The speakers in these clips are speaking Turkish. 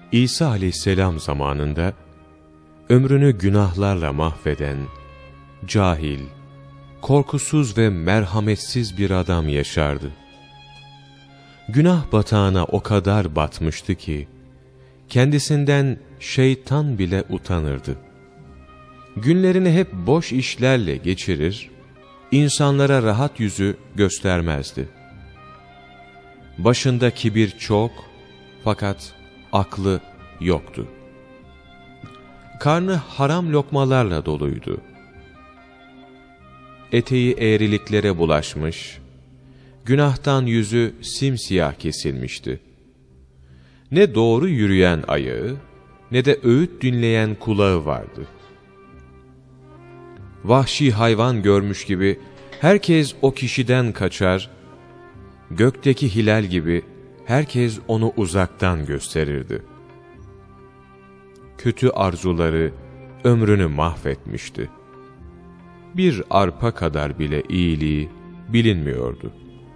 İsa aleyhisselam zamanında ömrünü günahlarla mahveden, cahil, korkusuz ve merhametsiz bir adam yaşardı. Günah batağına o kadar batmıştı ki, kendisinden şeytan bile utanırdı. Günlerini hep boş işlerle geçirir, insanlara rahat yüzü göstermezdi. Başında kibir çok, fakat aklı yoktu. Karnı haram lokmalarla doluydu. Eteği eğriliklere bulaşmış, günahtan yüzü simsiyah kesilmişti. Ne doğru yürüyen ayağı, ne de öğüt dinleyen kulağı vardı. Vahşi hayvan görmüş gibi herkes o kişiden kaçar, gökteki hilal gibi herkes onu uzaktan gösterirdi. Kötü arzuları ömrünü mahvetmişti. Bir arpa kadar bile iyiliği bilinmiyordu.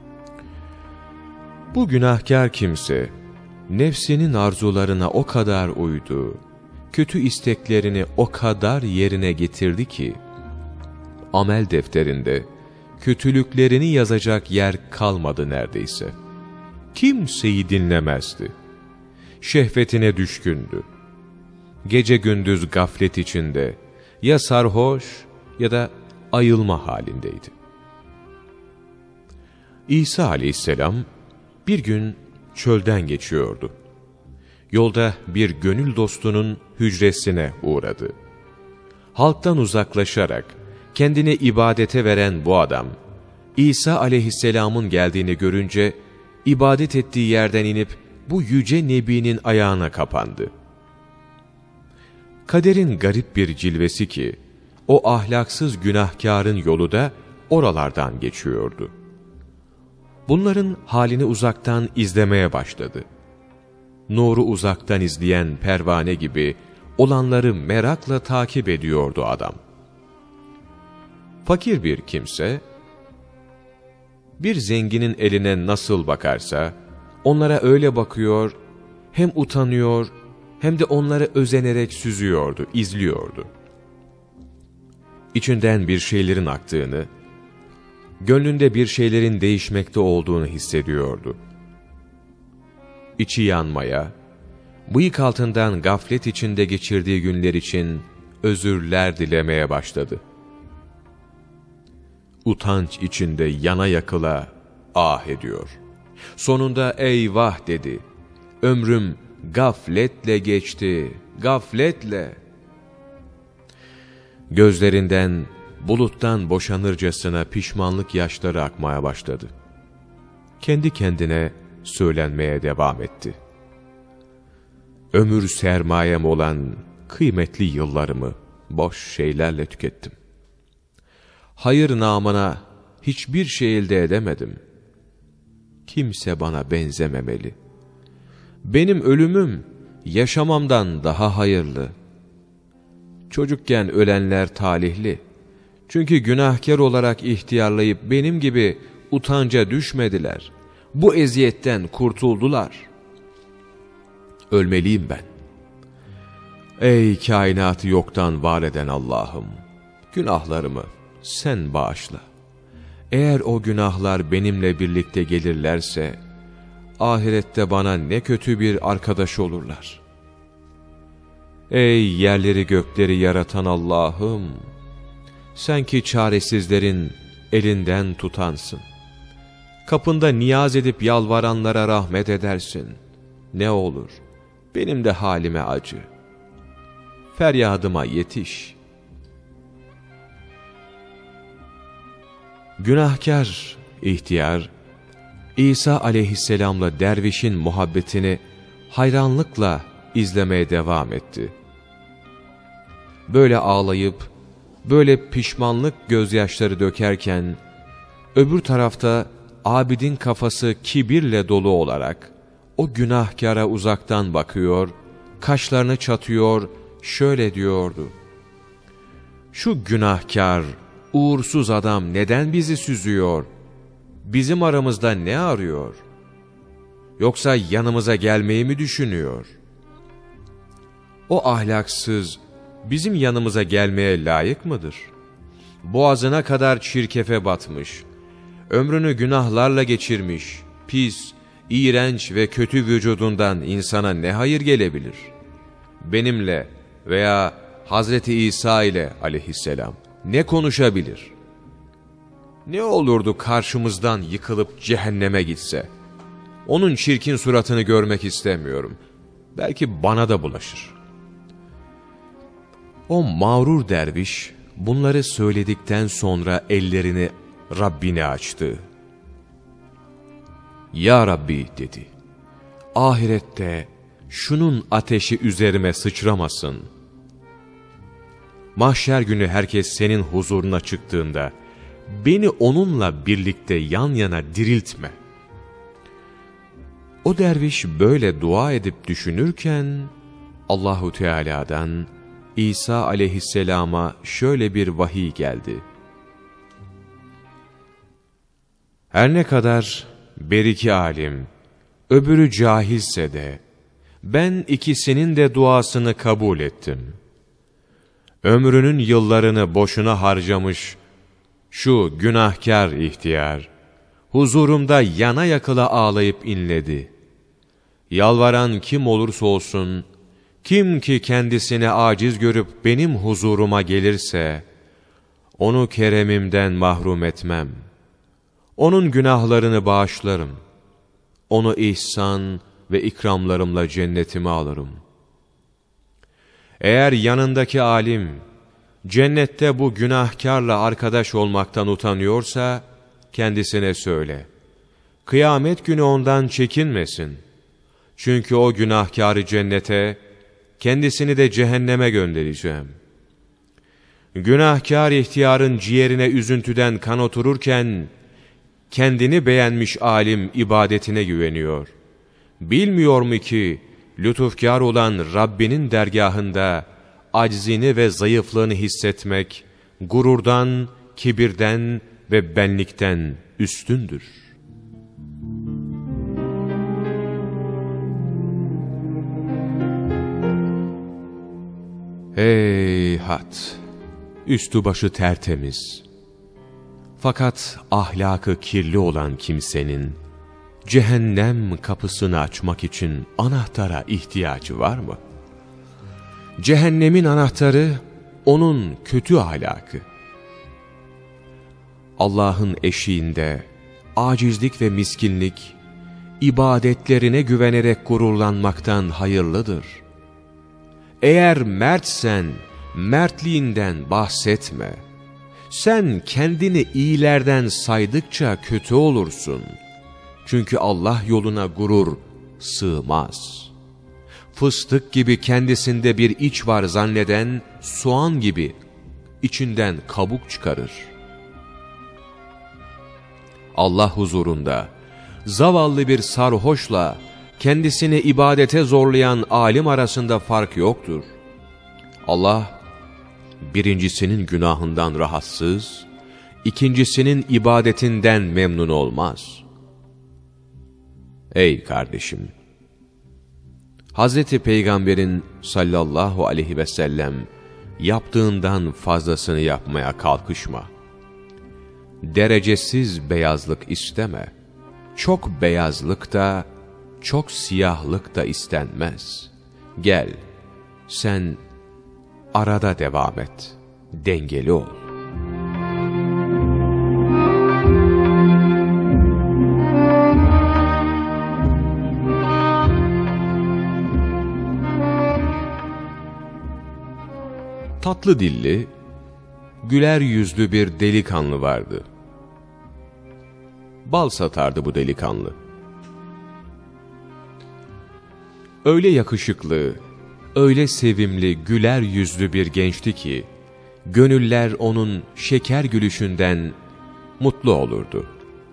Bu günahkar kimse, nefsinin arzularına o kadar uydu, kötü isteklerini o kadar yerine getirdi ki, amel defterinde kötülüklerini yazacak yer kalmadı neredeyse. Kimseyi dinlemezdi. Şehvetine düşkündü. Gece gündüz gaflet içinde, ya sarhoş ya da ayılma halindeydi. İsa aleyhisselam bir gün çölden geçiyordu. Yolda bir gönül dostunun hücresine uğradı. Halktan uzaklaşarak kendini ibadete veren bu adam, İsa aleyhisselamın geldiğini görünce, ibadet ettiği yerden inip bu yüce nebinin ayağına kapandı. Kaderin garip bir cilvesi ki, o ahlaksız günahkarın yolu da oralardan geçiyordu. Bunların halini uzaktan izlemeye başladı. Nuru uzaktan izleyen pervane gibi olanları merakla takip ediyordu adam. Fakir bir kimse, bir zenginin eline nasıl bakarsa, onlara öyle bakıyor, hem utanıyor, hem de onları özenerek süzüyordu, izliyordu. İçinden bir şeylerin aktığını, gönlünde bir şeylerin değişmekte olduğunu hissediyordu. İçi yanmaya, bıyık altından gaflet içinde geçirdiği günler için özürler dilemeye başladı. Utanç içinde yana yakıla ah ediyor. Sonunda eyvah dedi. Ömrüm gafletle geçti, gafletle. Gözlerinden buluttan boşanırcasına pişmanlık yaşları akmaya başladı. Kendi kendine söylenmeye devam etti. Ömür sermayem olan kıymetli yıllarımı boş şeylerle tükettim. Hayır namına hiçbir şey elde edemedim. Kimse bana benzememeli. Benim ölümüm yaşamamdan daha hayırlı. Çocukken ölenler talihli. Çünkü günahkar olarak ihtiyarlayıp benim gibi utanca düşmediler. Bu eziyetten kurtuldular. Ölmeliyim ben. Ey kainatı yoktan var eden Allah'ım! Günahlarımı sen bağışla. Eğer o günahlar benimle birlikte gelirlerse, ahirette bana ne kötü bir arkadaş olurlar. Ey yerleri gökleri yaratan Allah'ım! Sen ki çaresizlerin elinden tutansın. Kapında niyaz edip yalvaranlara rahmet edersin. Ne olur, benim de halime acı. Feryadıma yetiş. Günahkar ihtiyar, İsa aleyhisselamla dervişin muhabbetini hayranlıkla izlemeye devam etti. Böyle ağlayıp, böyle pişmanlık gözyaşları dökerken, öbür tarafta abidin kafası kibirle dolu olarak, o günahkara uzaktan bakıyor, kaşlarını çatıyor, şöyle diyordu: Şu günahkar, uğursuz adam neden bizi süzüyor? Bizim aramızda ne arıyor? Yoksa yanımıza gelmeyi mi düşünüyor? o ahlaksız bizim yanımıza gelmeye layık mıdır? Boğazına kadar çirkefe batmış, ömrünü günahlarla geçirmiş, pis, iğrenç ve kötü vücudundan insana ne hayır gelebilir? Benimle veya Hazreti İsa ile aleyhisselam ne konuşabilir? Ne olurdu karşımızdan yıkılıp cehenneme gitse? Onun çirkin suratını görmek istemiyorum. Belki bana da bulaşır. O mağrur derviş bunları söyledikten sonra ellerini Rabbine açtı. Ya Rabbi dedi, ahirette şunun ateşi üzerime sıçramasın. Mahşer günü herkes senin huzuruna çıktığında beni onunla birlikte yan yana diriltme. O derviş böyle dua edip düşünürken Allahu Teala'dan İsa aleyhisselama şöyle bir vahiy geldi. Her ne kadar beriki alim, öbürü cahilse de ben ikisinin de duasını kabul ettim. Ömrünün yıllarını boşuna harcamış şu günahkar ihtiyar, huzurumda yana yakıla ağlayıp inledi. Yalvaran kim olursa olsun, kim ki kendisini aciz görüp benim huzuruma gelirse, onu keremimden mahrum etmem. Onun günahlarını bağışlarım. Onu ihsan ve ikramlarımla cennetime alırım. Eğer yanındaki alim, cennette bu günahkarla arkadaş olmaktan utanıyorsa, kendisine söyle. Kıyamet günü ondan çekinmesin. Çünkü o günahkarı cennete, kendisini de cehenneme göndereceğim. Günahkar ihtiyarın ciğerine üzüntüden kan otururken, kendini beğenmiş alim ibadetine güveniyor. Bilmiyor mu ki, lütufkar olan Rabbinin dergahında, aczini ve zayıflığını hissetmek, gururdan, kibirden ve benlikten üstündür. Heyhat! Üstü başı tertemiz. Fakat ahlakı kirli olan kimsenin, cehennem kapısını açmak için anahtara ihtiyacı var mı? Cehennemin anahtarı, onun kötü ahlakı. Allah'ın eşiğinde, acizlik ve miskinlik, ibadetlerine güvenerek gururlanmaktan hayırlıdır. Eğer mertsen, mertliğinden bahsetme. Sen kendini iyilerden saydıkça kötü olursun. Çünkü Allah yoluna gurur sığmaz. Fıstık gibi kendisinde bir iç var zanneden, soğan gibi içinden kabuk çıkarır. Allah huzurunda, zavallı bir sarhoşla, kendisini ibadete zorlayan alim arasında fark yoktur. Allah, birincisinin günahından rahatsız, ikincisinin ibadetinden memnun olmaz. Ey kardeşim! Hazreti Peygamber'in sallallahu aleyhi ve sellem yaptığından fazlasını yapmaya kalkışma. Derecesiz beyazlık isteme. Çok beyazlık da, çok siyahlık da istenmez. Gel, sen arada devam et, dengeli ol. Tatlı dilli, güler yüzlü bir delikanlı vardı. Bal satardı bu delikanlı. Öyle yakışıklı, öyle sevimli, güler yüzlü bir gençti ki, gönüller onun şeker gülüşünden mutlu olurdu.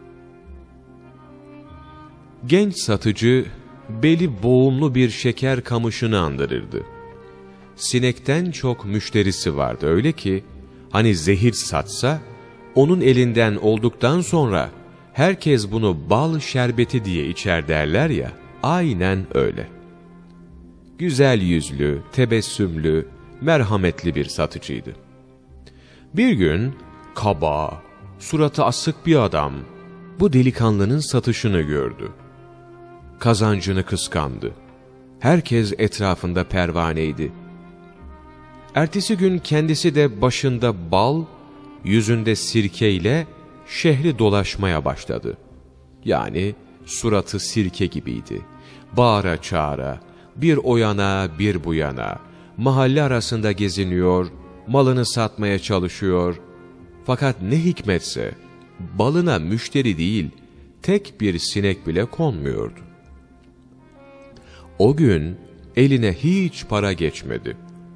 Genç satıcı, beli boğumlu bir şeker kamışını andırırdı. Sinekten çok müşterisi vardı, öyle ki, hani zehir satsa, onun elinden olduktan sonra, herkes bunu bal şerbeti diye içer derler ya, aynen öyle. güzel yüzlü, tebessümlü, merhametli bir satıcıydı. Bir gün kaba, suratı asık bir adam bu delikanlının satışını gördü. Kazancını kıskandı. Herkes etrafında pervaneydi. Ertesi gün kendisi de başında bal, yüzünde sirkeyle şehri dolaşmaya başladı. Yani suratı sirke gibiydi. Bağıra çağıra, bir o yana bir bu yana, mahalle arasında geziniyor, malını satmaya çalışıyor. Fakat ne hikmetse balına müşteri değil, tek bir sinek bile konmuyordu. O gün eline hiç para geçmedi.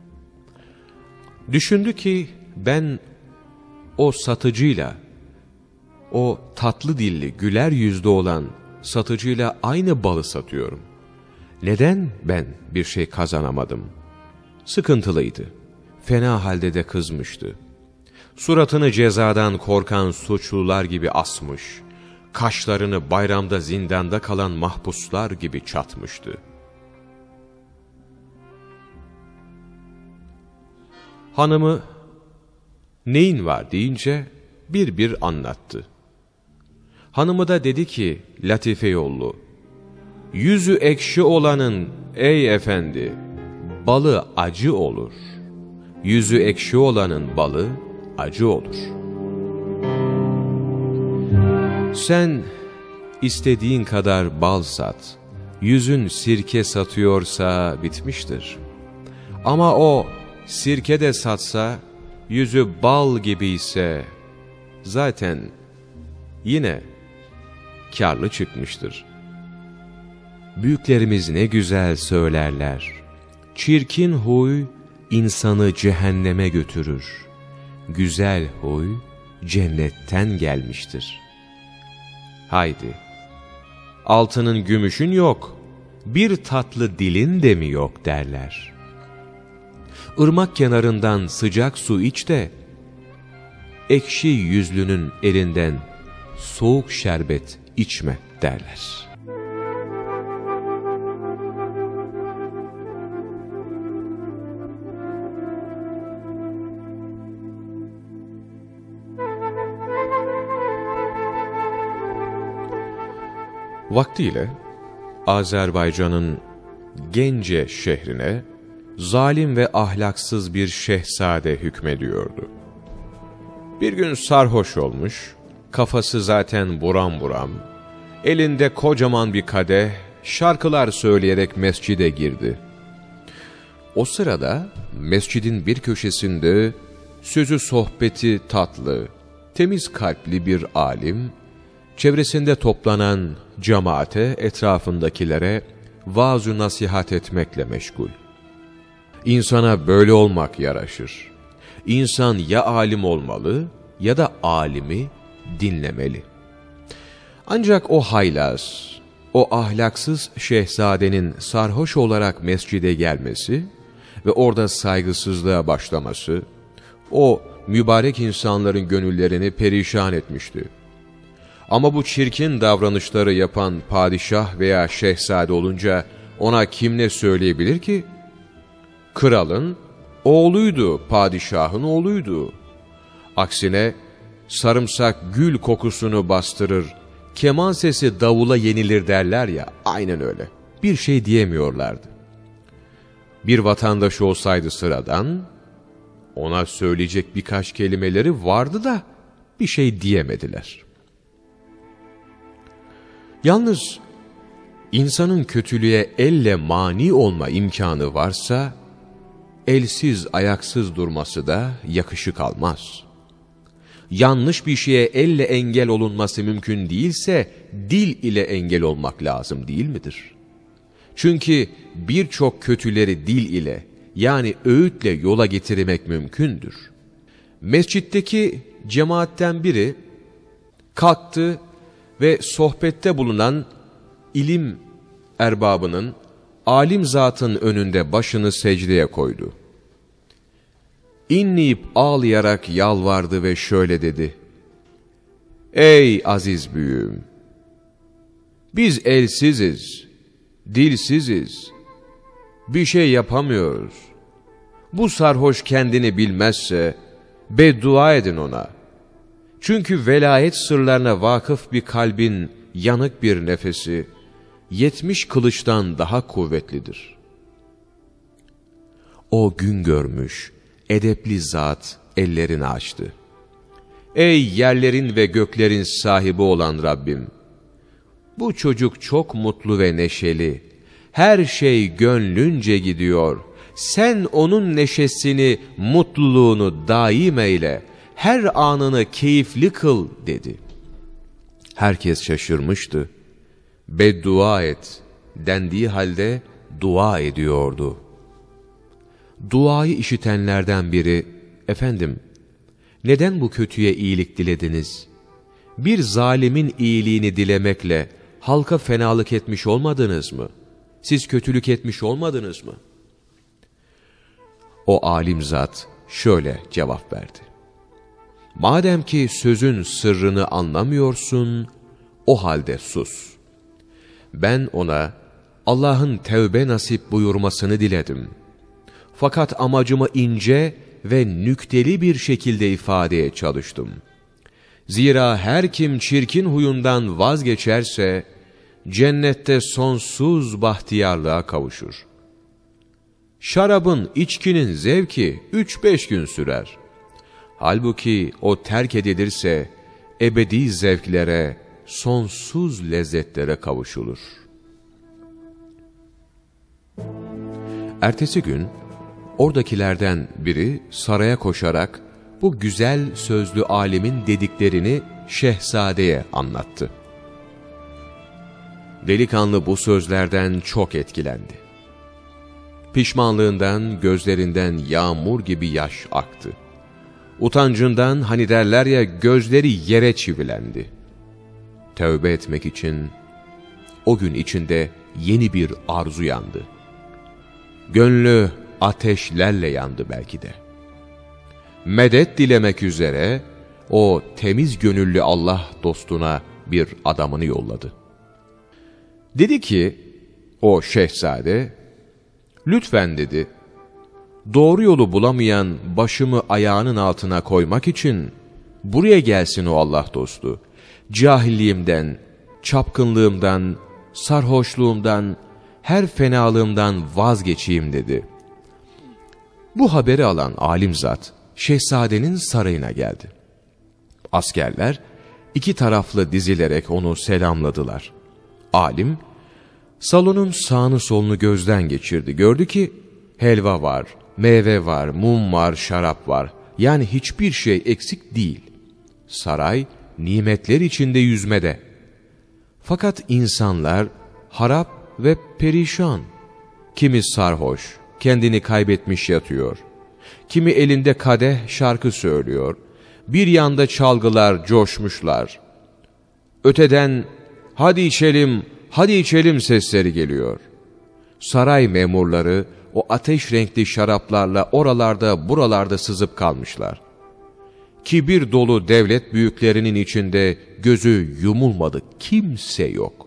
Düşündü ki ben o satıcıyla, o tatlı dilli, güler yüzlü olan satıcıyla aynı balı satıyorum. Neden ben bir şey kazanamadım? Sıkıntılıydı. Fena halde de kızmıştı. Suratını cezadan korkan suçlular gibi asmış, kaşlarını bayramda zindanda kalan mahpuslar gibi çatmıştı. Hanımı neyin var deyince bir anlattı. Hanımı da dedi ki latife yollu, yüzü ekşi olanın ey efendi balı acı olur. Yüzü ekşi olanın balı acı olur. Sen istediğin kadar bal sat, yüzün sirke satıyorsa bitmiştir. Ama o sirke de satsa, yüzü bal gibi ise zaten yine kârlı çıkmıştır. Büyüklerimiz ne güzel söylerler. Çirkin huy insanı cehenneme götürür. Güzel huy cennetten gelmiştir. Haydi, altının gümüşün yok, bir tatlı dilin de mi yok derler. Irmak kenarından sıcak su iç de, ekşi yüzlünün elinden soğuk şerbet içme derler. Vaktiyle Azerbaycan'ın Gence şehrine zalim ve ahlaksız bir şehzade hükmediyordu. Bir gün sarhoş olmuş, kafası zaten buram buram, elinde kocaman bir kadeh, şarkılar söyleyerek mescide girdi. O sırada mescidin bir köşesinde sözü sohbeti tatlı, temiz kalpli bir alim, çevresinde toplanan cemaate, etrafındakilere vaaz-ı nasihat etmekle meşgul. İnsana böyle olmak yaraşır. İnsan ya alim olmalı ya da alimi dinlemeli. Ancak o haylaz, o ahlaksız şehzadenin sarhoş olarak mescide gelmesi ve orada saygısızlığa başlaması, o mübarek insanların gönüllerini perişan etmişti. Ama bu çirkin davranışları yapan padişah veya şehzade olunca ona kim ne söyleyebilir ki? Kralın oğluydu, padişahın oğluydu. Aksine sarımsak gül kokusunu bastırır, keman sesi davula yenilir derler ya, aynen öyle. Bir şey diyemiyorlardı. Bir vatandaş olsaydı sıradan, ona söyleyecek birkaç kelimeleri vardı da bir şey diyemediler. Yalnız insanın kötülüğe elle mani olma imkanı varsa, elsiz ayaksız durması da yakışık almaz. Yanlış bir şeye elle engel olunması mümkün değilse, dil ile engel olmak lazım değil midir? Çünkü birçok kötüleri dil ile, yani öğütle yola getirmek mümkündür. Mescitteki cemaatten biri kalktı ve sohbette bulunan ilim erbabının, alim zatın önünde başını secdeye koydu. İnleyip ağlayarak yalvardı ve şöyle dedi: Ey aziz büyüğüm! Biz elsiziz, dilsiziz. Bir şey yapamıyoruz. Bu sarhoş kendini bilmezse beddua edin ona. Çünkü velayet sırlarına vakıf bir kalbin yanık bir nefesi 70 kılıçtan daha kuvvetlidir. O gün görmüş, edepli zat ellerini açtı. Ey yerlerin ve göklerin sahibi olan Rabbim! Bu çocuk çok mutlu ve neşeli. Her şey gönlünce gidiyor. Sen onun neşesini, mutluluğunu daim eyle. Her anını keyifli kıl dedi. Herkes şaşırmıştı. Beddua et dendiği halde dua ediyordu. Duayı işitenlerden biri, efendim, neden bu kötüye iyilik dilediniz? Bir zalimin iyiliğini dilemekle halka fenalık etmiş olmadınız mı? Siz kötülük etmiş olmadınız mı? O alim zat şöyle cevap verdi. Madem ki sözün sırrını anlamıyorsun, o halde sus. Ben ona Allah'ın tevbe nasip buyurmasını diledim. Fakat amacımı ince ve nükteli bir şekilde ifadeye çalıştım. Zira her kim çirkin huyundan vazgeçerse, cennette sonsuz bahtiyarlığa kavuşur. Şarabın, içkinin zevki 3-5 gün sürer. Halbuki o terk edilirse, ebedi zevklere, sonsuz lezzetlere kavuşulur. Ertesi gün, oradakilerden biri saraya koşarak, bu güzel sözlü alimin dediklerini şehzadeye anlattı. Delikanlı bu sözlerden çok etkilendi. Pişmanlığından gözlerinden yağmur gibi yaş aktı. Utancından hani derler ya gözleri yere çivilendi. Tövbe etmek için o gün içinde yeni bir arzu yandı. Gönlü ateşlerle yandı belki de. Medet dilemek üzere o temiz gönüllü Allah dostuna bir adamını yolladı. Dedi ki o şehzade, lütfen dedi, doğru yolu bulamayan başımı ayağının altına koymak için buraya gelsin o Allah dostu. Cahilliğimden, çapkınlığımdan, sarhoşluğumdan, her fenalığımdan vazgeçeyim dedi. Bu haberi alan alim zat, şehzadenin sarayına geldi. Askerler iki taraflı dizilerek onu selamladılar. Alim, salonun sağını solunu gözden geçirdi. Gördü ki helva var, meyve var, mum var, şarap var. Yani hiçbir şey eksik değil. Saray nimetler içinde yüzmede. Fakat insanlar harap ve perişan. Kimi sarhoş, kendini kaybetmiş yatıyor. Kimi elinde kadeh şarkı söylüyor. Bir yanda çalgılar coşmuşlar. Öteden hadi içelim, hadi içelim sesleri geliyor. Saray memurları o ateş renkli şaraplarla oralarda buralarda sızıp kalmışlar. Kibir dolu devlet büyüklerinin içinde gözü yumulmadı kimse yok.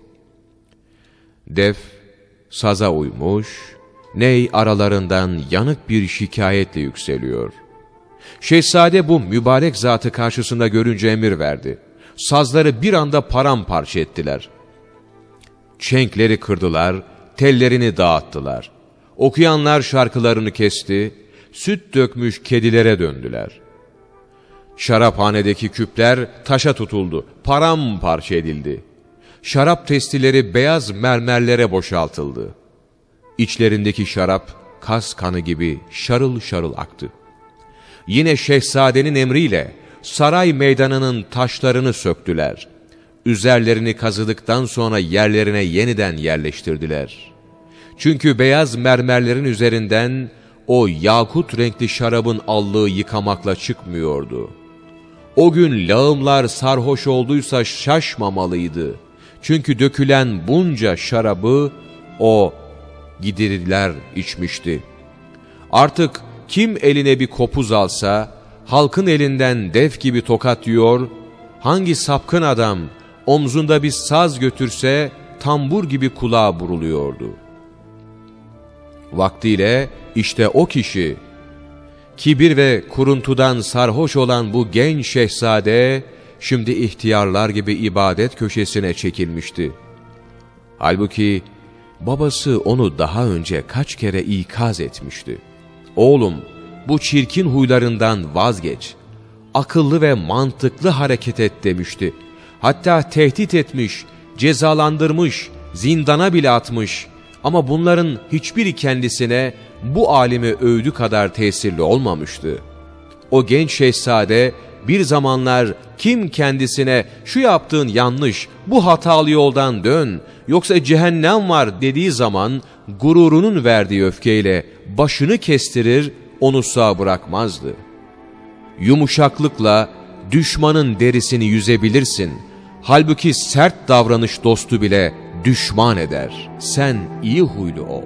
Def saza uymuş, ney aralarından yanık bir şikayetle yükseliyor. Şehzade bu mübarek zatı karşısında görünce emir verdi. Sazları bir anda paramparça ettiler. Çenkleri kırdılar, tellerini dağıttılar. Okuyanlar şarkılarını kesti, süt dökmüş kedilere döndüler. Şaraphanedeki küpler taşa tutuldu, paramparça edildi. Şarap testileri beyaz mermerlere boşaltıldı. İçlerindeki şarap kas kanı gibi şarıl şarıl aktı. Yine şehzadenin emriyle saray meydanının taşlarını söktüler. Üzerlerini kazıdıktan sonra yerlerine yeniden yerleştirdiler. Çünkü beyaz mermerlerin üzerinden o yakut renkli şarabın allığı yıkamakla çıkmıyordu. O gün lağımlar sarhoş olduysa şaşmamalıydı. Çünkü dökülen bunca şarabı o gidiriler içmişti. Artık kim eline bir kopuz alsa, halkın elinden def gibi tokat yiyor, hangi sapkın adam omzunda bir saz götürse, tambur gibi kulağa vuruluyordu. Vaktiyle işte o kişi, kibir ve kuruntudan sarhoş olan bu genç şehzade, şimdi ihtiyarlar gibi ibadet köşesine çekilmişti. Halbuki babası onu daha önce kaç kere ikaz etmişti. Oğlum, bu çirkin huylarından vazgeç, akıllı ve mantıklı hareket et demişti. Hatta tehdit etmiş, cezalandırmış, zindana bile atmış. Ama bunların hiçbiri kendisine bu alimi övdü kadar tesirli olmamıştı. O genç şehzade bir zamanlar kim kendisine şu yaptığın yanlış, bu hatalı yoldan dön, yoksa cehennem var dediği zaman gururunun verdiği öfkeyle başını kestirir, onu sağ bırakmazdı. Yumuşaklıkla düşmanın derisini yüzebilirsin. Halbuki sert davranış dostu bile düşman eder. Sen iyi huylu ol.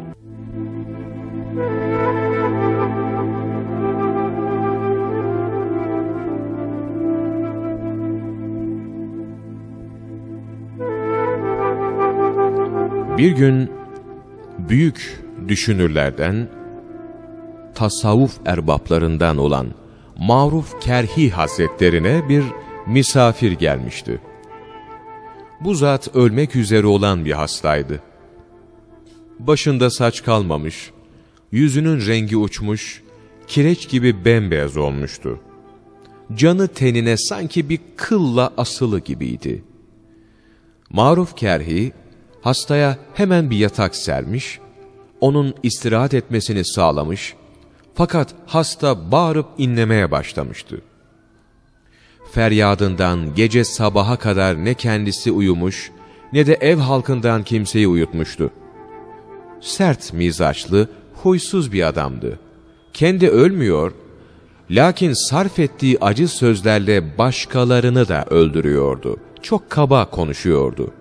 Bir gün büyük düşünürlerden, tasavvuf erbaplarından olan Maruf Kerhi Hazretlerine bir misafir gelmişti. Bu zat ölmek üzere olan bir hastaydı. Başında saç kalmamış, yüzünün rengi uçmuş, kireç gibi bembeyaz olmuştu. Canı tenine sanki bir kılla asılı gibiydi. Maruf Kerhi, hastaya hemen bir yatak sermiş, onun istirahat etmesini sağlamış, fakat hasta bağırıp inlemeye başlamıştı. Feryadından gece sabaha kadar ne kendisi uyumuş, ne de ev halkından kimseyi uyutmuştu. Sert mizaçlı, huysuz bir adamdı. Kendi ölmüyor, lakin sarf ettiği acı sözlerle başkalarını da öldürüyordu. Çok kaba konuşuyordu.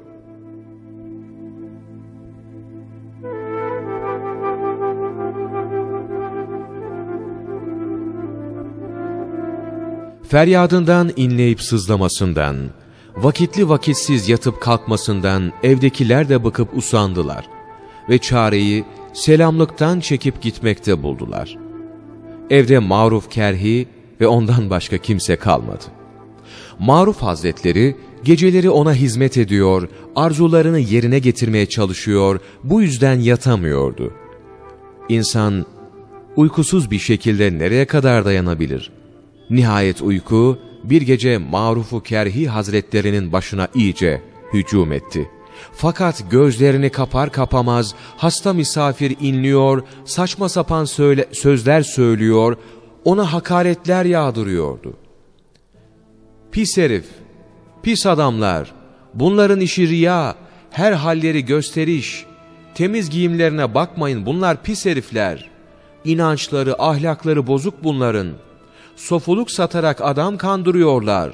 Feryadından inleyip sızlamasından, vakitli vakitsiz yatıp kalkmasından evdekiler de bıkıp usandılar ve çareyi selamlıktan çekip gitmekte buldular. Evde Maruf Kerhi ve ondan başka kimse kalmadı. Maruf Hazretleri geceleri ona hizmet ediyor, arzularını yerine getirmeye çalışıyor, bu yüzden yatamıyordu. İnsan uykusuz bir şekilde nereye kadar dayanabilir? Nihayet uyku bir gece Maruf-u Kerhi Hazretlerinin başına iyice hücum etti. Fakat gözlerini kapar kapamaz hasta misafir inliyor, saçma sapan sözler söylüyor, ona hakaretler yağdırıyordu. Pis herif, pis adamlar, bunların işi riya, her halleri gösteriş, temiz giyimlerine bakmayın, bunlar pis herifler, inançları, ahlakları bozuk bunların. Sofuluk satarak adam kandırıyorlar.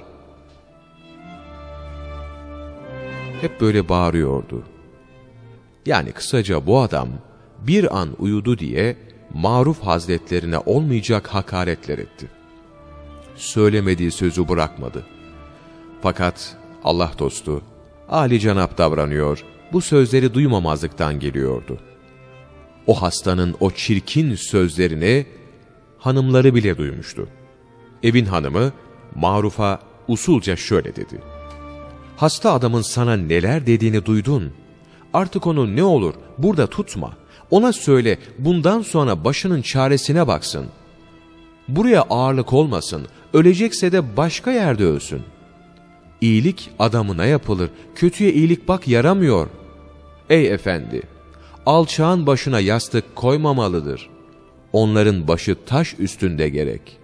Hep böyle bağırıyordu. Yani kısaca bu adam bir an uyudu diye Maruf Hazretlerine olmayacak hakaretler etti. Söylemediği sözü bırakmadı. Fakat Allah dostu âlicenap davranıyor, bu sözleri duymamazlıktan geliyordu. O hastanın o çirkin sözlerini hanımları bile duymuştu. Evin hanımı Maruf'a usulca şöyle dedi: "Hasta adamın sana neler dediğini duydun. Artık onu ne olur burada tutma. Ona söyle bundan sonra başının çaresine baksın. Buraya ağırlık olmasın, ölecekse de başka yerde ölsün. İyilik adamına yapılır, kötüye iyilik bak yaramıyor. Ey efendi, alçağın başına yastık koymamalıdır. Onların başı taş üstünde gerek."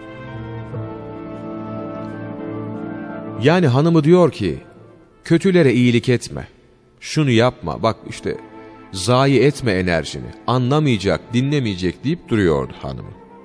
Yani hanımı diyor ki, kötülere iyilik etme, şunu yapma, bak işte zayi etme enerjini, anlamayacak, dinlemeyecek deyip duruyordu hanımı.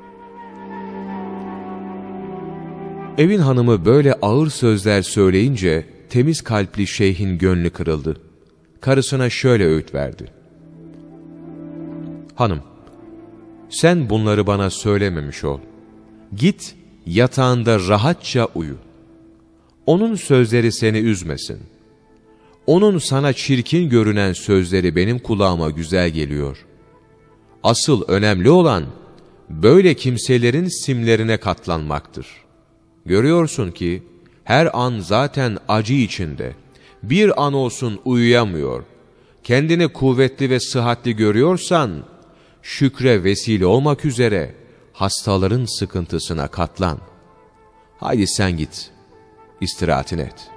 Evin hanımı böyle ağır sözler söyleyince temiz kalpli şeyhin gönlü kırıldı. Karısına şöyle öğüt verdi: "Hanım, sen bunları bana söylememiş ol. Git yatağında rahatça uyu. Onun sözleri seni üzmesin. Onun sana çirkin görünen sözleri benim kulağıma güzel geliyor. Asıl önemli olan böyle kimselerin simlerine katlanmaktır. Görüyorsun ki her an zaten acı içinde. Bir an olsun uyuyamıyor. Kendini kuvvetli ve sıhhatli görüyorsan, şükre vesile olmak üzere hastaların sıkıntısına katlan. Haydi sen git, istirahatini et.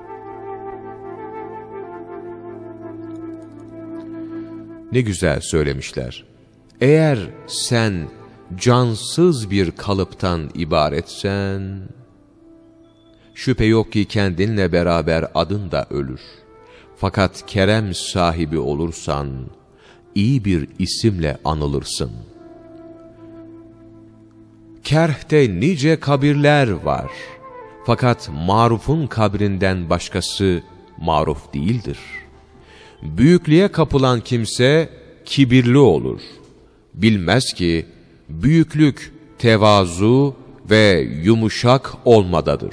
Ne güzel söylemişler. Eğer sen cansız bir kalıptan ibaretsen, şüphe yok ki kendinle beraber adın da ölür. Fakat kerem sahibi olursan, iyi bir isimle anılırsın. Kerh'te nice kabirler var. Fakat marufun kabrinden başkası maruf değildir. Büyüklüğe kapılan kimse kibirli olur. Bilmez ki büyüklük tevazu ve yumuşak olmadadır.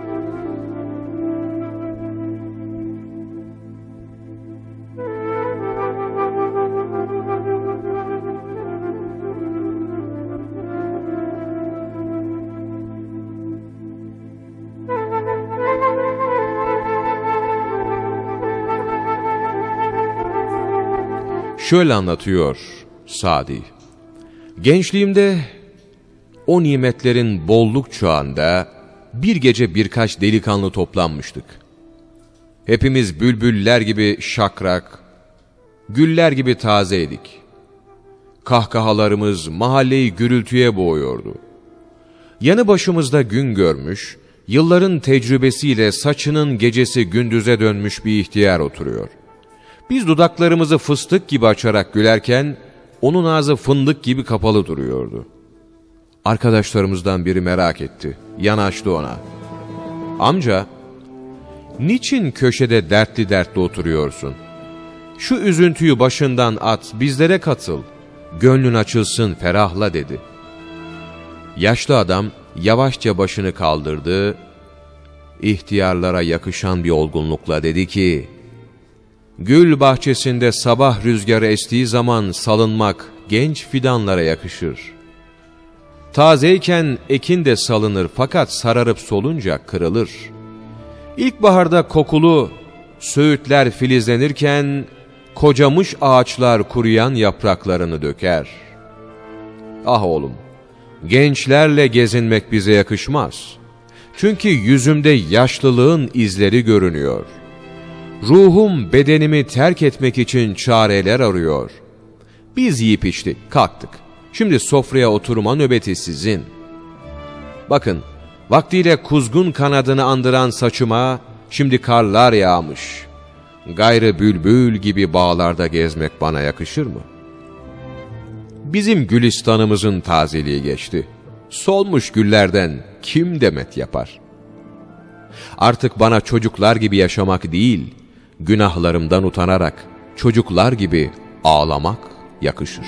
Şöyle anlatıyor Sadi. Gençliğimde o nimetlerin bolluk çağında bir gece birkaç delikanlı toplanmıştık. Hepimiz bülbüller gibi şakrak, güller gibi tazeydik. Kahkahalarımız mahalleyi gürültüye boğuyordu. Yanı başımızda gün görmüş, yılların tecrübesiyle saçının gecesi gündüze dönmüş bir ihtiyar oturuyor. Biz dudaklarımızı fıstık gibi açarak gülerken, onun ağzı fındık gibi kapalı duruyordu. Arkadaşlarımızdan biri merak etti, yanaştı ona. "Amca, niçin köşede dertli dertli oturuyorsun? Şu üzüntüyü başından at, bizlere katıl, gönlün açılsın, ferahla" dedi. Yaşlı adam yavaşça başını kaldırdı, ihtiyarlara yakışan bir olgunlukla dedi ki, "Gül bahçesinde sabah rüzgarı estiği zaman salınmak genç fidanlara yakışır. Tazeyken ekin de salınır fakat sararıp solunca kırılır. İlkbaharda kokulu söğütler filizlenirken kocamış ağaçlar kuruyan yapraklarını döker. Ah oğlum, gençlerle gezinmek bize yakışmaz. Çünkü yüzümde yaşlılığın izleri görünüyor. Ruhum bedenimi terk etmek için çareler arıyor. Biz yiyip içtik, kalktık. Şimdi sofraya oturma nöbeti sizin. Bakın, vaktiyle kuzgun kanadını andıran saçıma şimdi karlar yağmış. Gayrı bülbül gibi bağlarda gezmek bana yakışır mı? Bizim gülistanımızın tazeliği geçti. Solmuş güllerden kim demet yapar? Artık bana çocuklar gibi yaşamak değil, günahlarımdan utanarak çocuklar gibi ağlamak yakışır.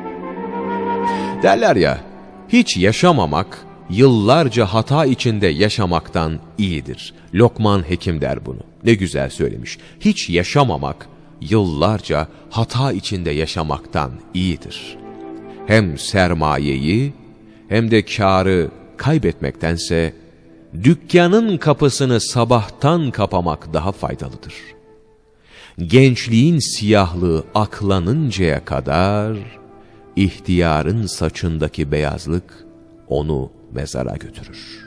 Derler ya, hiç yaşamamak, yıllarca hata içinde yaşamaktan iyidir. Lokman Hekim der bunu. Ne güzel söylemiş. Hiç yaşamamak, yıllarca hata içinde yaşamaktan iyidir. Hem sermayeyi hem de kârı kaybetmektense, dükkanın kapısını sabahtan kapamak daha faydalıdır. Gençliğin siyahlığı aklanıncaya kadar, ihtiyarın saçındaki beyazlık onu mezara götürür.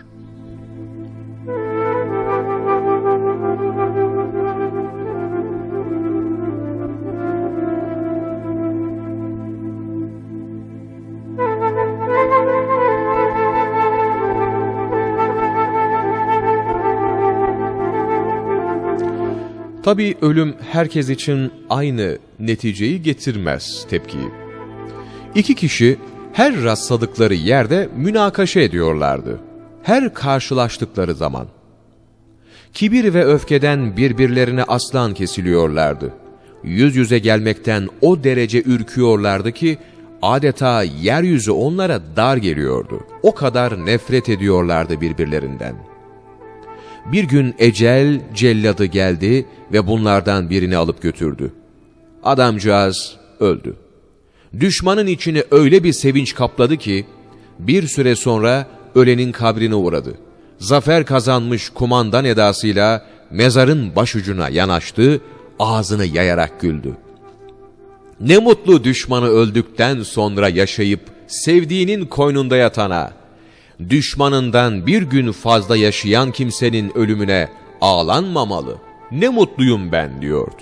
Tabii ölüm herkes için aynı neticeyi getirmez, tepkiyi. İki kişi her rastladıkları yerde münakaşa ediyorlardı. Her karşılaştıkları zaman. Kibir ve öfkeden birbirlerine aslan kesiliyorlardı. Yüz yüze gelmekten o derece ürküyorlardı ki adeta yeryüzü onlara dar geliyordu. O kadar nefret ediyorlardı birbirlerinden. Bir gün ecel celladı geldi ve bunlardan birini alıp götürdü. Adamcağız öldü. Düşmanın içini öyle bir sevinç kapladı ki, bir süre sonra ölenin kabrine uğradı. Zafer kazanmış kumandan edasıyla mezarın başucuna yanaştı, ağzını yayarak güldü. Ne mutlu düşmanı öldükten sonra yaşayıp sevdiğinin koynunda yatana, düşmanından bir gün fazla yaşayan kimsenin ölümüne ağlanmamalı. Ne mutluyum ben diyordu.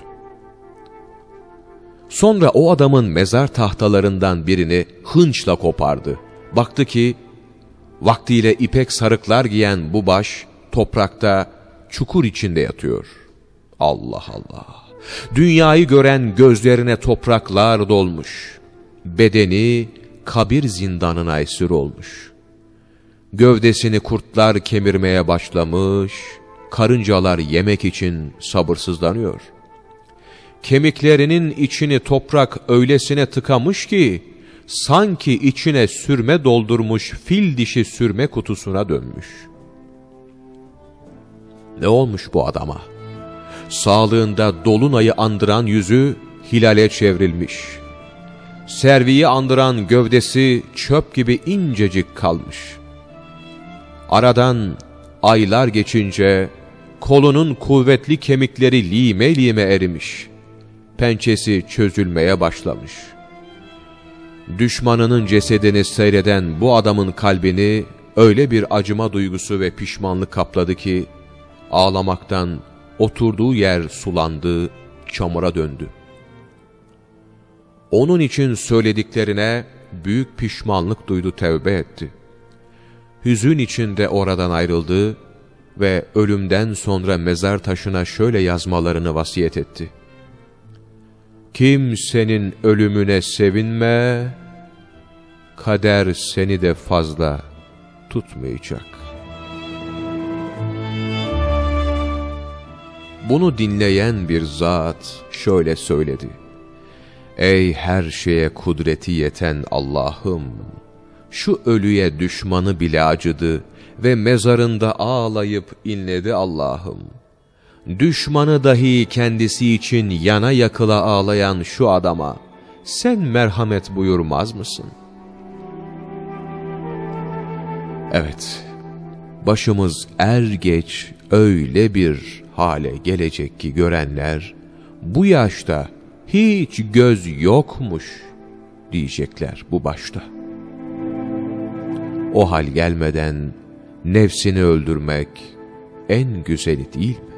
Sonra o adamın mezar tahtalarından birini hınçla kopardı. Baktı ki vaktiyle ipek sarıklar giyen bu baş toprakta çukur içinde yatıyor. Allah Allah! Dünyayı gören gözlerine topraklar dolmuş. Bedeni kabir zindanına esir olmuş. Gövdesini kurtlar kemirmeye başlamış, karıncalar yemek için sabırsızlanıyor. Kemiklerinin içini toprak öylesine tıkamış ki, sanki içine sürme doldurmuş fil dişi sürme kutusuna dönmüş. Ne olmuş bu adama? Sağlığında dolunayı andıran yüzü hilale çevrilmiş. Serviyi andıran gövdesi çöp gibi incecik kalmış. Aradan aylar geçince kolunun kuvvetli kemikleri lime lime erimiş. Pençesi çözülmeye başlamış. Düşmanının cesedini seyreden bu adamın kalbini öyle bir acıma duygusu ve pişmanlık kapladı ki, ağlamaktan oturduğu yer sulandı, çamura döndü. Onun için söylediklerine büyük pişmanlık duydu, tevbe etti. Hüzün içinde oradan ayrıldı ve ölümden sonra mezar taşına şöyle yazmalarını vasiyet etti. Kimsenin ölümüne sevinme, kader seni de fazla tutmayacak. Bunu dinleyen bir zat şöyle söyledi. Ey her şeye kudreti yeten Allah'ım! Şu ölüye düşmanı bile acıdı ve mezarında ağlayıp inledi Allah'ım. Düşmanı dahi kendisi için yana yakıla ağlayan şu adama sen merhamet buyurmaz mısın? Evet, başımız er geç öyle bir hale gelecek ki görenler, bu yaşta hiç göz yokmuş diyecekler bu başta. O hal gelmeden nefsini öldürmek en güzeli değil mi?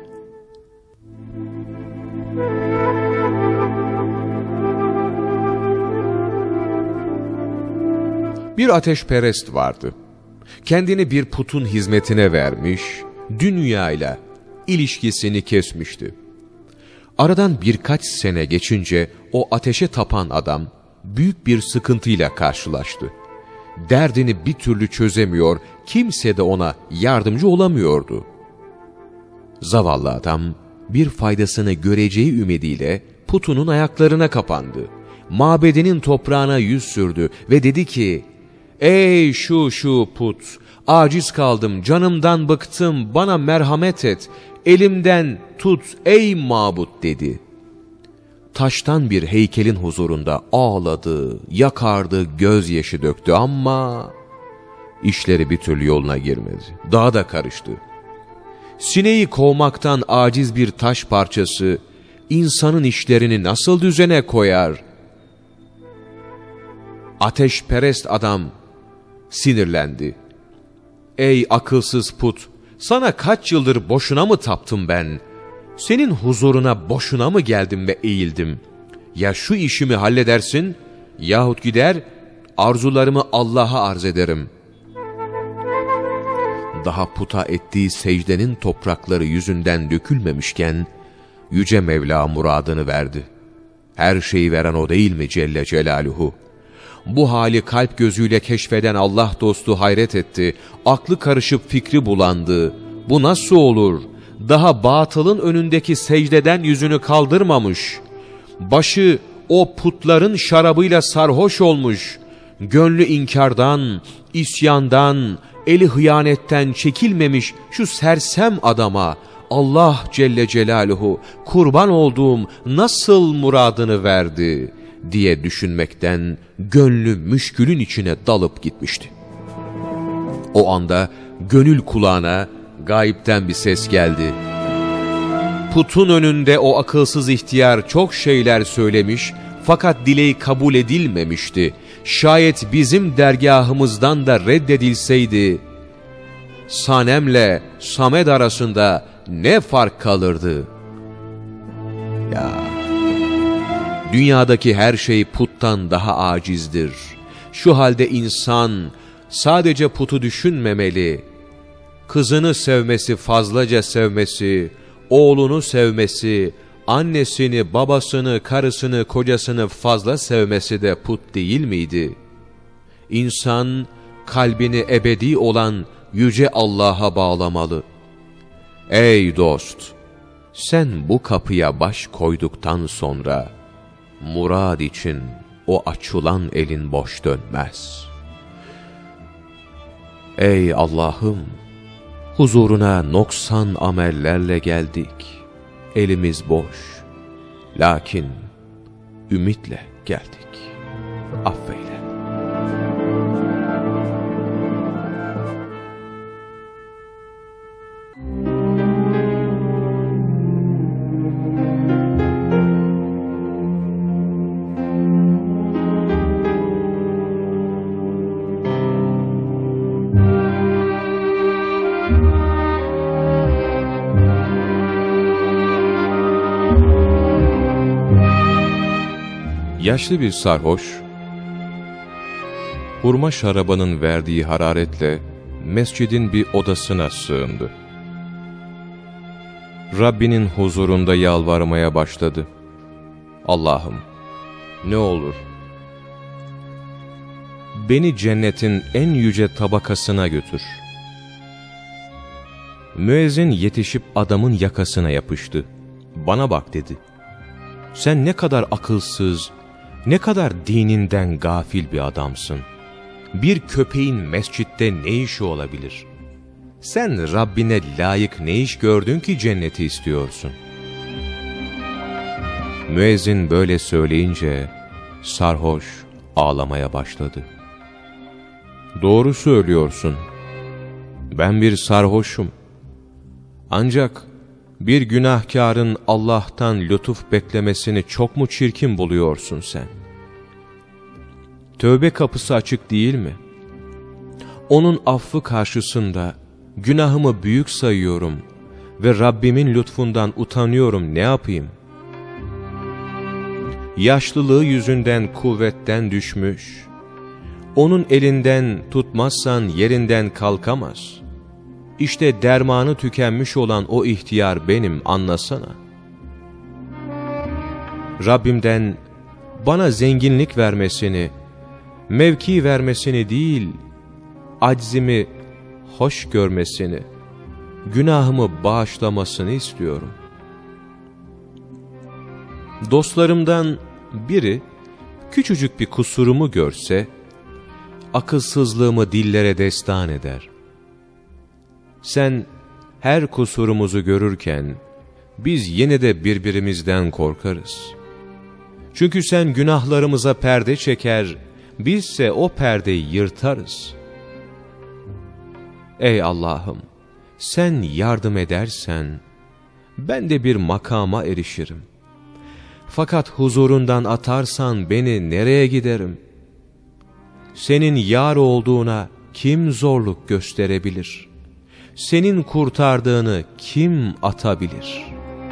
Bir ateşperest vardı. Kendini bir putun hizmetine vermiş, dünyayla ilişkisini kesmişti. Aradan birkaç sene geçince o ateşe tapan adam büyük bir sıkıntıyla karşılaştı. Derdini bir türlü çözemiyor, kimse de ona yardımcı olamıyordu. Zavallı adam bir faydasını göreceği ümidiyle putunun ayaklarına kapandı. Mabedinin toprağına yüz sürdü ve dedi ki, ''Ey şu put, aciz kaldım, canımdan bıktım, bana merhamet et, elimden tut ey mabut.'' dedi. Taştan bir heykelin huzurunda ağladı, yakardı, gözyaşı döktü ama işleri bir türlü yoluna girmedi. Daha da karıştı. Sineği kovmaktan aciz bir taş parçası insanın işlerini nasıl düzene koyar? Ateşperest adam sinirlendi. ''Ey akılsız put, sana kaç yıldır boşuna mı taptım ben? Senin huzuruna boşuna mı geldim ve eğildim? Ya şu işimi halledersin, yahut gider arzularımı Allah'a arz ederim.'' Daha puta ettiği secdenin toprakları yüzünden dökülmemişken, Yüce Mevla muradını verdi. Her şeyi veren o değil mi Celle Celaluhu? Bu hali kalp gözüyle keşfeden Allah dostu hayret etti. Aklı karışıp fikri bulandı. Bu nasıl olur? Daha batılın önündeki secdeden yüzünü kaldırmamış. Başı o putların şarabıyla sarhoş olmuş. Gönlü inkardan, isyandan, eli hıyanetten çekilmemiş şu sersem adama Allah Celle Celaluhu kurban olduğum nasıl muradını verdi? diye düşünmekten gönlü müşkülün içine dalıp gitmişti. O anda gönül kulağına gayipten bir ses geldi. Putun önünde o akılsız ihtiyar çok şeyler söylemiş fakat dileği kabul edilmemişti. Şayet bizim dergahımızdan da reddedilseydi, Sanem'le Samed arasında ne fark kalırdı? Ya, dünyadaki her şey puttan daha acizdir. Şu halde insan sadece putu düşünmemeli. Kızını sevmesi, fazlaca sevmesi, oğlunu sevmesi, annesini, babasını, karısını, kocasını fazla sevmesi de put değil miydi? İnsan kalbini ebedi olan Yüce Allah'a bağlamalı. Ey dost! Sen bu kapıya baş koyduktan sonra, murad için o açılan elin boş dönmez. Ey Allah'ım! Huzuruna noksan amellerle geldik. Elimiz boş. Lakin ümitle geldik. Affeyle. Yaşlı bir sarhoş, hurma şarabanın verdiği hararetle mescidin bir odasına sığındı. Rabbinin huzurunda yalvarmaya başladı. Allah'ım, ne olur, beni cennetin en yüce tabakasına götür. Müezzin yetişip adamın yakasına yapıştı. Bana bak dedi. Sen ne kadar akılsız, ne kadar dininden gafil bir adamsın. Bir köpeğin mescitte ne işi olabilir? Sen Rabbine layık ne iş gördün ki cenneti istiyorsun? Müezzin böyle söyleyince sarhoş ağlamaya başladı. Doğru söylüyorsun. Ben bir sarhoşum. Ancak bir günahkarın Allah'tan lütuf beklemesini çok mu çirkin buluyorsun sen? Tövbe kapısı açık değil mi? Onun affı karşısında günahımı büyük sayıyorum ve Rabbimin lütfundan utanıyorum, ne yapayım? Yaşlılığı yüzünden kuvvetten düşmüş, onun elinden tutmazsan yerinden kalkamaz. İşte dermanı tükenmiş olan o ihtiyar benim, anlasana. Rabbimden bana zenginlik vermesini, mevki vermesini değil, aczimi hoş görmesini, günahımı bağışlamasını istiyorum. Dostlarımdan biri küçücük bir kusurumu görse, akılsızlığımı dillere destan eder. Sen her kusurumuzu görürken, biz yine de birbirimizden korkarız. Çünkü sen günahlarımıza perde çeker, bizse o perdeyi yırtarız. Ey Allah'ım, sen yardım edersen, ben de bir makama erişirim. Fakat huzurundan atarsan beni nereye giderim? Senin yar olduğuna kim zorluk gösterebilir? Senin kurtardığını kim atabilir?